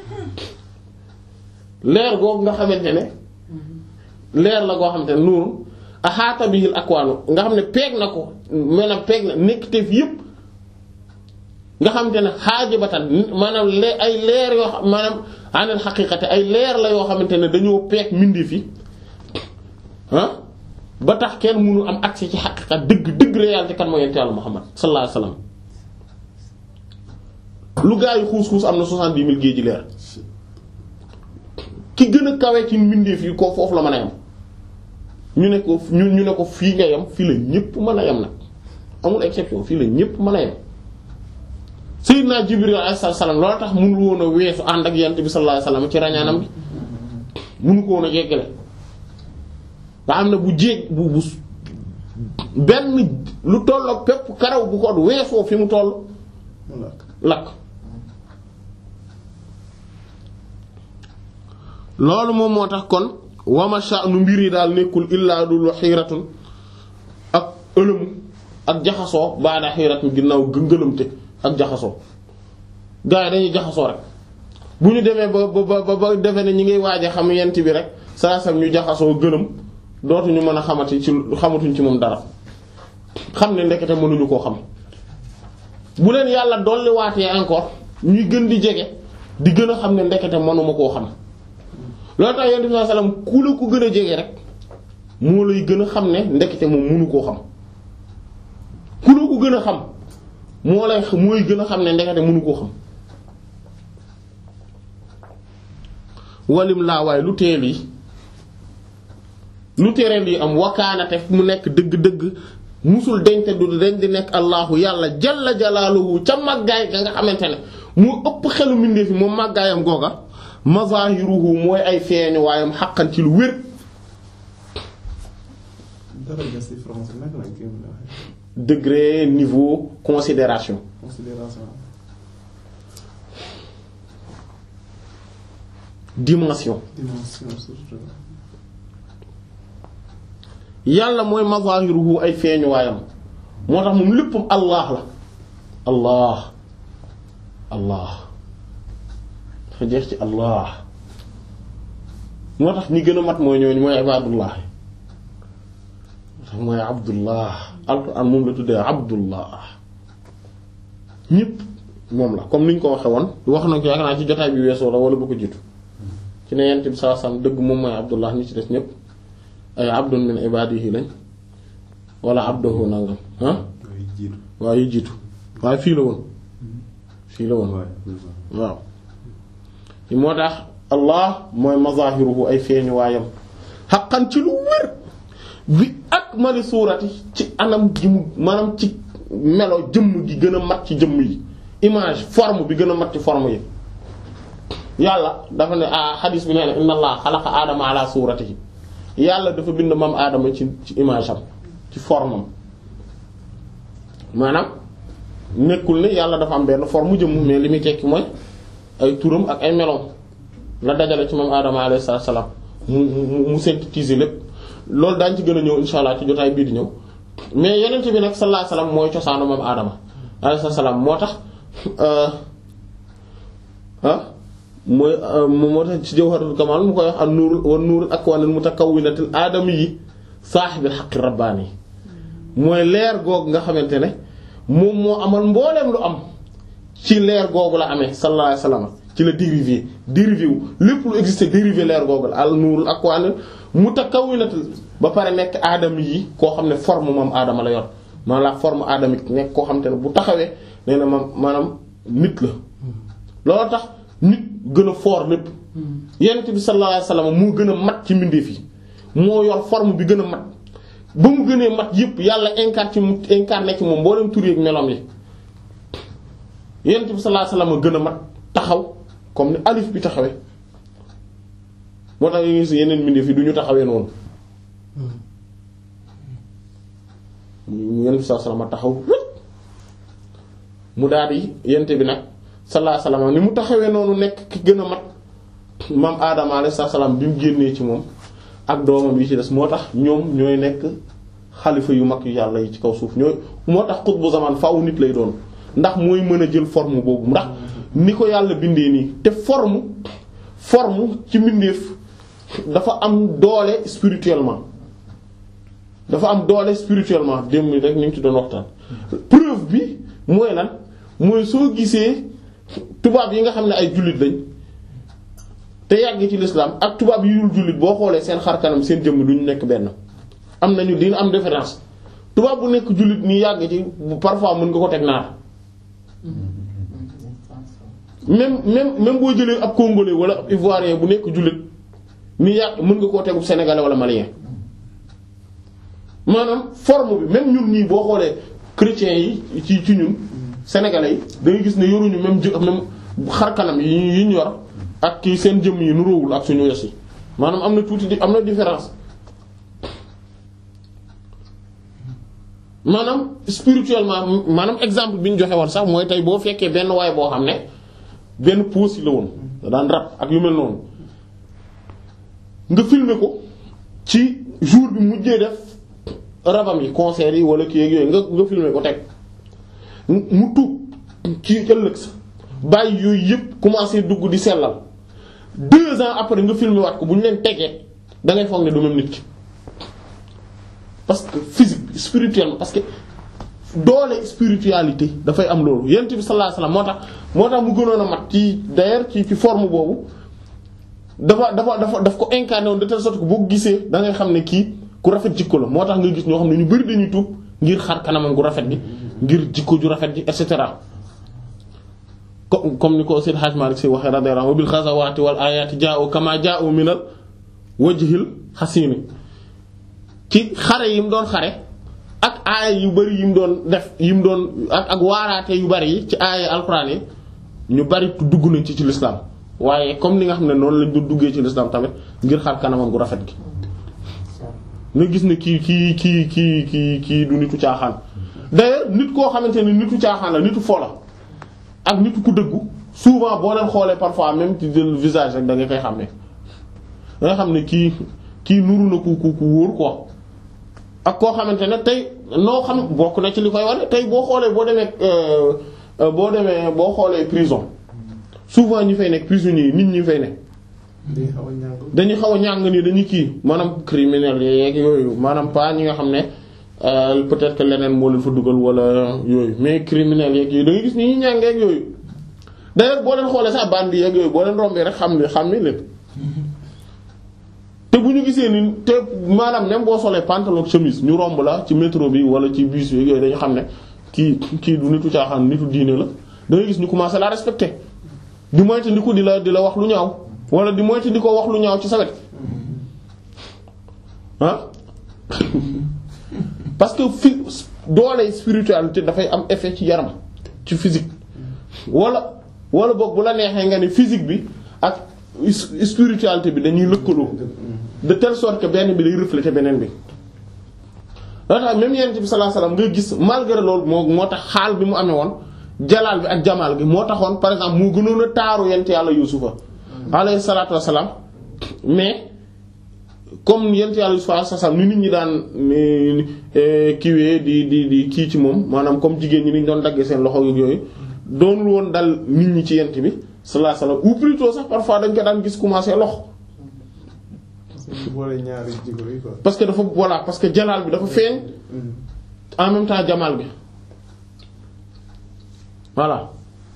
Speaker 1: leer googu nga xamante ne leer la goo xamante ne nuurun ahaata bihil akwaanu nga xam ne peeg na ko maanaam peeg na nekk te fi yëpp nga xamante ne haajibatan maanaam le ay leer yoo xam maanaam anil haqiiqati ay leer la yoo xamante ne dañoo peeg mindi fi ah ba tax kenn mënu am accès ci xaqiqa dëgg dëgg réalité kan mooy yonent Yàlla Muhammad sallallahu alayhi wasallam lu gaa yi xuus xuus am na soixante-dix mille géej leer ki gën a kawe ci mbindeef yi ko foofu la mën a yam ñu ne ko ñu ñu ne ko fii nga yam fii la ñépp mën a yam nag amul exception fii la ñépp mën a yam Sayyidina Jibril alayhi salaam loolu tax mënul woon a weesu ànd ak yonent bi sallallahu alayhi wasallam ci rañaanam bi mënu ko woon a yeggale nga xam ne bu jéeg bu bu benn lu tollook pépp karaw bu ko weesoo fi mu toll lakk loolu moom moo tax kon wama sha'nu mbir yi daal nekkul illaa dul xiiratun ak ëlëmu ak jaxasoo baada xiiratun ginnaaw gëngëlamte ak jaxasoo gars yi dañuy jaxasoo rek bu ñu demee ba ba ba ba defe ne ñi ngay waaje xam yent bi rek saa sam ñu jaxasoo gëlëm dootuñu mën a xamati ci xamatuñ ci moom dara xam ne ndekete mënuñu koo xam bu leen yàlla dolli waatee encore ñuy gën di jege di gën a xam ne ndekete mënuma koo xam loolu tax yonent bi sallallahu alayhi wasallam ku la ko gën a jege rek moo lay gën a xam ne ndekete moom mënu koo xam ku la ko gën a xam moo lay mooy gën a xam ne ndekete mënu koo xam walim laa waaye lu teel yi lu tere lii am wakaanate mu nekk dëgg-dëgg musul deñte du dañ di nekk allahu yàlla jalla jalaaluhu ca màggaay ga nga xamante ne mu ëpp xelu mbindeef fi moom màggaayam googa mazahiruhu mooy ay feeñu waayam xaqan ci lu wér degré niveau considération
Speaker 2: considération
Speaker 1: dimension
Speaker 2: dimension surtout
Speaker 1: yàlla mooy mazahiruhu ay feeñu waayam moo tax moom léppam allah la allah allah dafa jeex ci allah moo tax ñi gën a mat mooy ñooñu mooy ibadullah moo tax mooy abdullah alquran moom la tuddee abdullah ñépp moom la comme ni ñu ko waxe woon wax na ko yaakaar naa ci jotaay bi weesoo la wala bu ko jiitu ci ne yent bi saa sam dëgg moom mooy abdullah ñi ci des ñépp ay abdun min ibadihi lañ wala abduhu nangam ah waaw yu jiitu waaye fii la woon fii la woon waaw moo tax allah mooy mazahiruhu ay feeñu waayam xaqan ci lu wér bi ak mali suurati ci anam gi mu maanaam ci melo jëmm gi gën a mat ci jëmm yi image forme bi gën a mat ci forme yi yàlla dafa ne ah xadiis bi nee na inna allah xalaqa aadama ala suuratihi yàlla dafa bind maam aadama ci ci image am ci forme am maanaam nekkul ne yàlla dafa am benn forme jëmm mais li muy tekki mooy ay turam ak ay meloom la dajale ci maam aadama alayhi salaam mu mu mu synthétiser lépp loolu daañu ci gën a ñëw insha allah ci jotaay bii di ñëw mais yeneen bi nag sallallahu alayhi wasallam mooy cosaanu maam aadama alayhi salaam moo tax ah mooy moo tax ci jawharatul kamal mu koy wax an nuurul wan nuurul akwaanil mutakawwinatil aadami yi saahibil haqqi rabbaani mooy leer googu nga xamante ne moom moo amal mbooleem lu am ci leer googu la amee sallallahu alayhi wasallam ci la dérivé dérivé wu lépp lu existé dérivé leer googu la al nuurul akwaanil mutakawwinatil ba pare nekk aadami yi koo xam ne forme moom aadama la yor maanaam la forme adamique nekk koo xam te ne bu taxawee nee na ma maanaam nit la loolu tax nit gën a fort lépp yonent bi sallallahu alayhi wasallam moo gën a mat ci mbindeef yi moo yor forme bi gën a mat ba mu gënee mat yépp yàlla incarné ci mu incarné ci moom mboolem tur yi ak meloom yi yonent bi sallallahu alayhi wasallam gën a mat taxaw comme ni alif bi taxawee moo tax ñu gis yeneen mbindeef yi du ñu taxawee noonu yonent bi sallallahu alayhi wasallam taxaw mu daal di yonent bi nag sallallahu alayhi wasallam ni mu taxawee noonu nekk ki gën a mat maam Adama alayhi salaam bi mu génnee ci moom ak doomam yi ci des moo tax ñoom ñooy nekk xalifa yu mag yu yàlla yi ci kaw suuf ñooy moo tax xutbu zaman faaw nit lay doon ndax mooy mën a jël forme boobu ndax ni ko yàlla bindee nii te forme forme ci mbindeef dafa am doole spirituellement dafa am doole spirituellement démb rek ñu ngi ci doon waxtaan preuve bi mooy lan mooy soo gisee tubaab yi nga xam ne ay jullit lañ te yàgg ci l'islam ak tubaab yi dul jullit boo xoolee seen xar kanam seen jëmm duñu nekk benn am nañu dina am différence tubaab bu nekk jullit nii yàgg ci parfois mën nga ko teg naar même même même boo jëlee ab congolais wala ab ivoirien bu nekk jullit nii yàgg mën nga koo tegub sénégalais wala malien maanaam forme bi même ñun nii boo xoolee chrétiens yi ci ci ñun sénégalais yi da ngay gis ne yoruñu même jë même xar kanam yi yi ñu yor ak kii seen jëmm yi nuroowul ak suñu yos yi maanaam am na tuuti di am na différence maanaam spirituellement maanaam exemple bi ñu joxe woon sax mooy tey boo fekkee benn waay boo xam ne benn pause yi la woon da daan rab ak yu mel noonu nga filmer ko ci jour bi mujjee def rabam yi concert yi wala kii ak yooyu nga nga filmer ko teg mu tuub ci ëllëg sa bàyyi yooyu yëpp commencé dugg di sellal deux ans après nga filmer waat ko bu ñu leen tegee da ngay foog ne du même nit ki parce que physique spirituellement parce que doole spiritualité dafay am loolu yonent bi sallallahu alayhi wasallam moo tax moo tax mu gënoon a mat ci d'ailleurs ci ci forme boobu dafa dafa dafa daf ko incarné woon de telle sorte que boo ko gisee da ngay xam ne kii ku rafet jikko la moo tax nga gis ñoo xam ne ñu bari dañuy tuub ngir xar kanamam gu rafet gi ngir jikko ju rafet ji et cetera comme comme ni ko Seydi Hadj Malick Sy waxee radiyallahu anhu bil ghazawati wal ayati jaa'u kama jaa'u minal wajhil hasini ci xare yi mu doon xare ak aaya yu bari yi mu doon def yi mu doon ak ak waaraate yu bari yi ci aaya alxuraan yi ñu bari dugg nañ ci ci l'islam waaye comme ni nga xam ne noonu lañ doon duggee ci l'islam tamit ngir xar kanamam gu rafet gi nga gis ne kii kii kii kii kii kii du nitu caaxaan d'ailleurs nit koo xamante ne nitu caaxaan la nitu fo la ak nitu ku dëggu souvent boo leen xoolee parfois même ci jël visage rek da nga koy xam ne da nga xam ne kii kii nuru na ku ku ku wóor quoi ak koo xamante ne tey noo xam bokk na ci li koy wane tey boo xoolee boo demee boo demee boo xoolee prison souvent ñu fay nekk prisonniers yi nit ñi fay nekk dañuy xaw a ñàng nii dañuy kii maanaam criminels yeeg yooyu maanaam pas ñi nga xam ne peut-être que leneen moo leen fa dugal wala yooyu mais criminels yeeg yooyu da ngay gis ni ñuy ñàngeeg yooyu d'ailleurs boo leen xoolee sax bandi yeeg yooyu boo leen rombee rek xam ne xam ne leen te bu ñu gisee ni te maanaam même boo solee pantalon chemise ñu romb la ci métro bi wala ci bus bi yooyu dañu xam ne kii kii du nitu caaxaan nitu diine la da ngay gis ñu commencer la respecter di moytu ndi ko di la di la wax lu ñaaw wala di moytu di ko wax lu ñaaw ci sa wet ah parce que fi doole spiritualité dafay am effet ci yaram ci physique wala wala boog bu la neexee nga ni physique bi ak spiritualité bi dañuy lëkkaloo de telle sorte que benn bi day refléter beneen bi. loolu tax même Yonent bi sallallahu alayhi wasallam nga gis malgré loolu moo moo tax xaal bi mu amee woon jalaal bi ak jamaal gi moo taxoon par exemple moo gënoon a taaru Yonent Yàlla Yuusufa alayhi salaatu wassalaam mais comme Yonent Yàlla Yuusufa alayhi salaam ni nit ñi daan kiiwee di di di kii ci moom maanaam comme jigéen ñi ni ñu doon daggee seen loxo yooyu doonul woon dal nit ñi ci Yonent bi sallallahu alayhi wasallam ou plutôt sax parfois dañ ko daan gis commencer loxo.
Speaker 2: boole ñaari jikko yi quoi.
Speaker 1: parce que dafa voilà parce que jalaal bi dafa feeñ en même temps jamaal bi voilà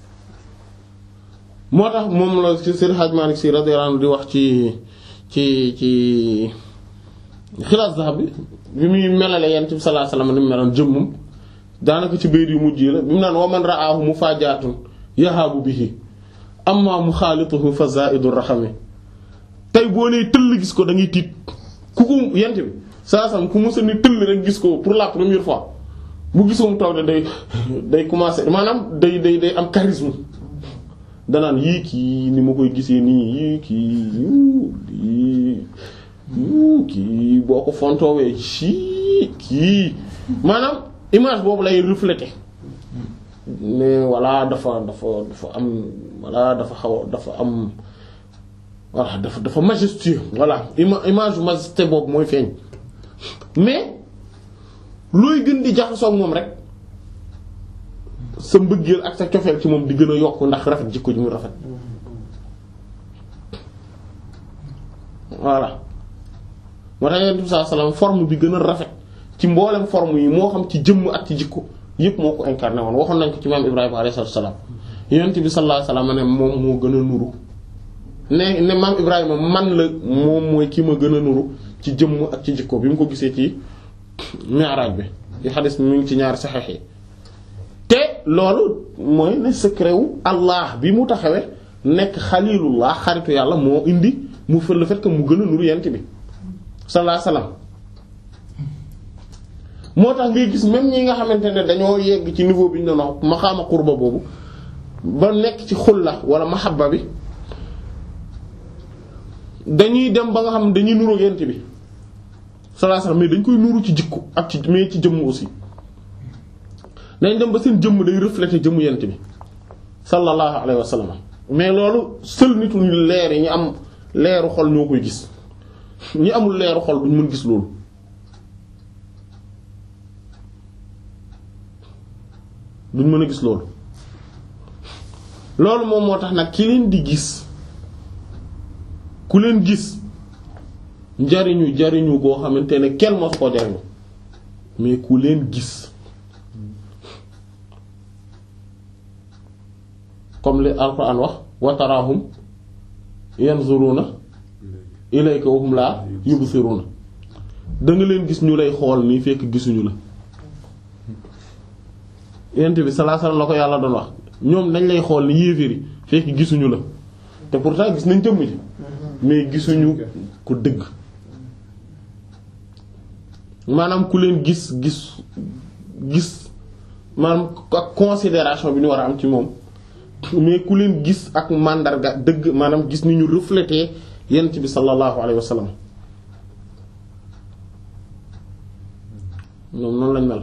Speaker 1: moo tax moom la Seydi Hadji Malick Sy radiyallahu anhu di wax ci ci ci Xilaas Zahab bi bi muy melale Yonent bi sallallahu alayhi wasallam ni mu meloon jëmmum daanaka ci bayt yu mujj yi la bi mu naan wa man ra'aahu mufaajaatun yahaabu bihi amma muxaalituhu fa zaa'idu raxami tey boo nee tëll gis ko da ngay tiit ku ko Yonent bi saa sam ku mësa ni tëll rek gis ko pour la première fois bu gisoo mu toog de day day commencer maanaam day day day am charisme danaan yii kii ni ma koy gisee nii yii kii yii yii kii boo ko fontoowee ci kii maanaam image boobu lay refléter mais voilà dafa dafa dafa am voilà dafa xaw dafa am voilà dafa dafa majestueux voilà image majesté boobu mooy feeñ mais looy gën di jaxasoo ak moom rek sa mbëggeel ak sa cofeel ci moom di gën a yokk ndax rafet jikko ji mu rafet voilà moo tax Yonent bi sallallahu alayhi wasallam forme bi gën a rafet ci mboolem forme yi moo xam ci jëmm ak ci jikko yépp moo ko incarné woon waxoon nañ ko ci maam Ibrahima alayhi salaam Yonent bi sallallahu alayhi wasallam ne moom moo gën a nuru ne ne maam Ibrahima man la moom mooy ki ma gën a nuru ci jëmm ak ci jikko bi mu ko gisee ci mi'raj bi ci xadis mi ngi ci ñaari saxiix yi te loolu mooy ne secret wu Allah bi mu taxawee nekk xalilullah xaritu yàlla moo indi mu fël le fait que mu gën a nuru Yonent bi sallallahu alayhi wasallam moo tax ngay gis même ñi nga xamante ne dañoo yegg ci niveau bi ñu doon wax maxaama qurba boobu ba nekk ci xulla wala mahabba bi dañuy dem ba nga xam ne dañuy nuru Yonent bi sallallahu alayhi wasallam mais dañ koy nuru ci jikko ak ci mais ci jëmm aussi dañ dem ba seen jëmm day refléter jëmm Yonent bi sallallahu alayhi wasallam mais loolu seul nitu leer yi ñu am leeru xol ñoo koy gis ñi amul leeru xol duñ mën gis loolu duñ mën a gis loolu loolu moom moo tax nag ki leen di gis ku leen gis njariñu jariñu goo xamante ne kenn mos koo jariñu mais ku leen gis comme li Alxuraan wax wa taraahum yanzuruna ilayka wa hum la yubsiruna da nga leen gis ñu lay xool nii fekk gisuñu la Yonent bi sallallahu alayhi wasallam la ko yàlla doon wax ñoom dañ lay xool ni yéeféeri fekk gisuñu la te pourtant gis nañ jëmm ji mais gisuñu ko dëgg maanaam ku leen gis gis gis maanaam ak considération bi ñu war a am ci moom mais ku leen gis ak màndarga dëgg maanaam gis ni ñu refléter Yonent bi sallallahu alayhi wasallam ñoom noonu lañ mel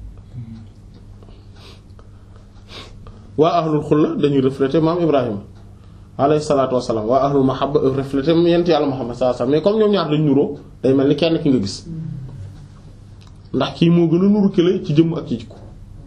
Speaker 1: waa ahlul xulla dañuy refléter maam Ibrahima alayhi salaatu wassalaam waa ahlul mahabba refléter Yonent Yàlla Muhammad sallallahu alayhi wasallam mais comme ñoom ñaar dañ nuroo day mel ni kenn ki nga gis ndax kii moo gën a nuru kële ci jëmm ak ci jikko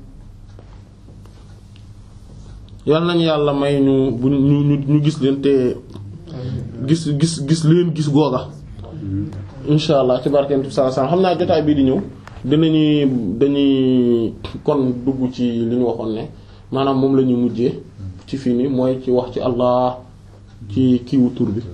Speaker 1: yal nañu yàlla may ñu bu ñu ñu gis leen te gis gis gis leen gis googa insha allah ci barke Yonent bi sallallahu alayhi wasallam xam naa jotaay bii di ñëw dinañuy dañuy kon dugg ci li ñu waxoon ne maanaam moom la ñuy mujjee ci fii nii mooy ci wax ci Allah ci kiiwu tur bi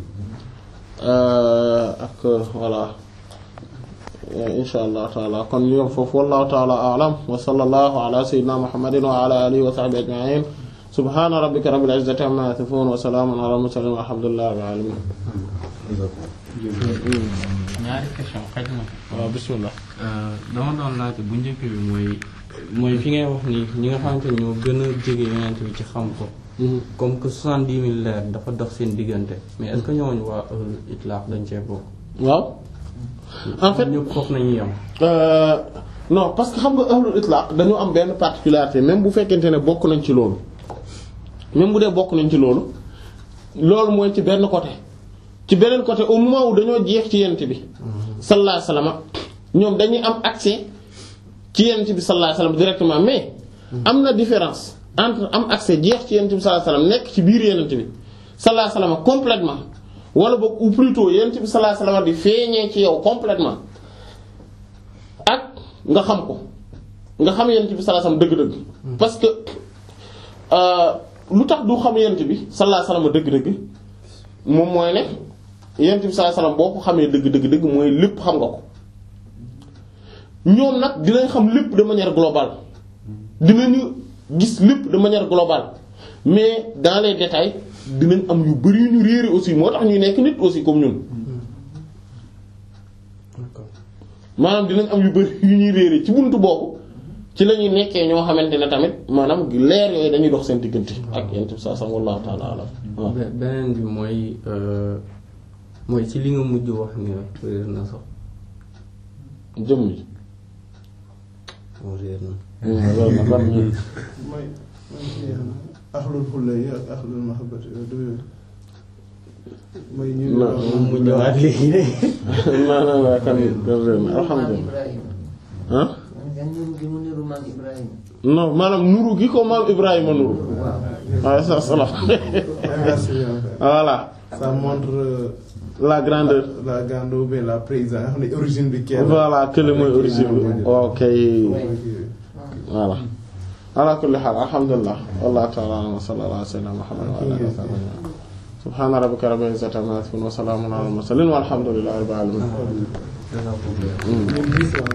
Speaker 1: ak voilà insha allah taala kon ñu yom foofu wallahu taala a'lam wa sallallahu ala sayyidina muhammadin wa ala alihi wa sahbihi ajma'in subhana rabbika rabbil izzati amma yasifun wa salamun ala al mursalin walhamdulillahi rabbil alamin
Speaker 3: ñaari question xaj na.
Speaker 1: waaw bismillah.
Speaker 3: dama doon laajte bu njëkk bi mooy mooy fi ngay wax ni ñi nga xamante ni ñoo gën a jege yonent bi ci xam ko. comme que soixante-dix mille leer dafa dox seen diggante mais est-ce que ñooñu waa ahlul itlaq dañ cee bokk.
Speaker 1: waaw. en fait
Speaker 3: ñëpp foofu nañu yem.
Speaker 1: Euh, non parce que xam nga ahlul itlaq dañoo am benn particularité même bu fekkente ne bokk nañ ci loolu même bu dee bokk nañ ci loolu loolu mooy ci benn côté ci beneen côté au moment où dañoo jeex ci yent bi sallallahu alayhi wasallam ñoom dañuy am accès ci yent bi sallallahu alayhi wasallam directement mais am na différence entre am accès jeex ci yent bi sallallahu alayhi wasallam nekk ci biir yent bi sallallahu alayhi wasallam complètement wala boog ou plutôt yent bi sallallahu alayhi wasallam di feeñee ci yow complètement ak nga xam ko nga xam yent bi sallallahu alayhi wasallam dëgg-dëgg parce que euh, lu tax du xam yent bi sallallahu alayhi wasallam dëgg-dëgg moom mooy ne yent bi sallallahu alayhi wasallam boo ko xamee dëgg-dëgg dëgg mooy lépp xam nga ko ñoom nag dinañ xam lépp de manière globale dinañu gis lépp de manière globale mais dans les détails dinañ am yu bari yu ñu réere aussi moo tax ñuy nekk nit aussi comme ñun maanaam dinañ am yu bari yu ñuy réere ci buntu boobu ci la ñuy nekkee ñoo xamante ne tamit maanaam leer yooyu dañuy dox seen diggante ak yent bi sa wallahu ta'ala alam waaw.
Speaker 3: beneen bi mooy mooy ci li nga mujj wax ni réer na sax.
Speaker 1: jëmm ji.
Speaker 3: moo réer na.
Speaker 1: loolu nag ban
Speaker 2: mooy mooy ahlul xulla yi ak ahlul mahabbati du yooyu mooy ñu
Speaker 1: non
Speaker 3: moom mu ñëwaat léegi de.
Speaker 1: non non non kan kan réer na alhamdulillah ah. non maanaam nuru gi ko maam Ibrahima nuru. waaw ça ça voilà.
Speaker 2: ça montre
Speaker 1: la grandeur.
Speaker 2: la grandeur ou bien la préhistoire nga xam ne origine bi kenn.
Speaker 1: voilà kële mooy origine bi. ok voilà. ala kulli haal alhamdulillah wallahu ta'ala wa sallallahu ala sayyidina Muhammad wa ala alihi wa sahbihi subhana rabbika rabbil izzati amma yasifun wa salamun ala al mursalin walhamdulillahi rabbil alamin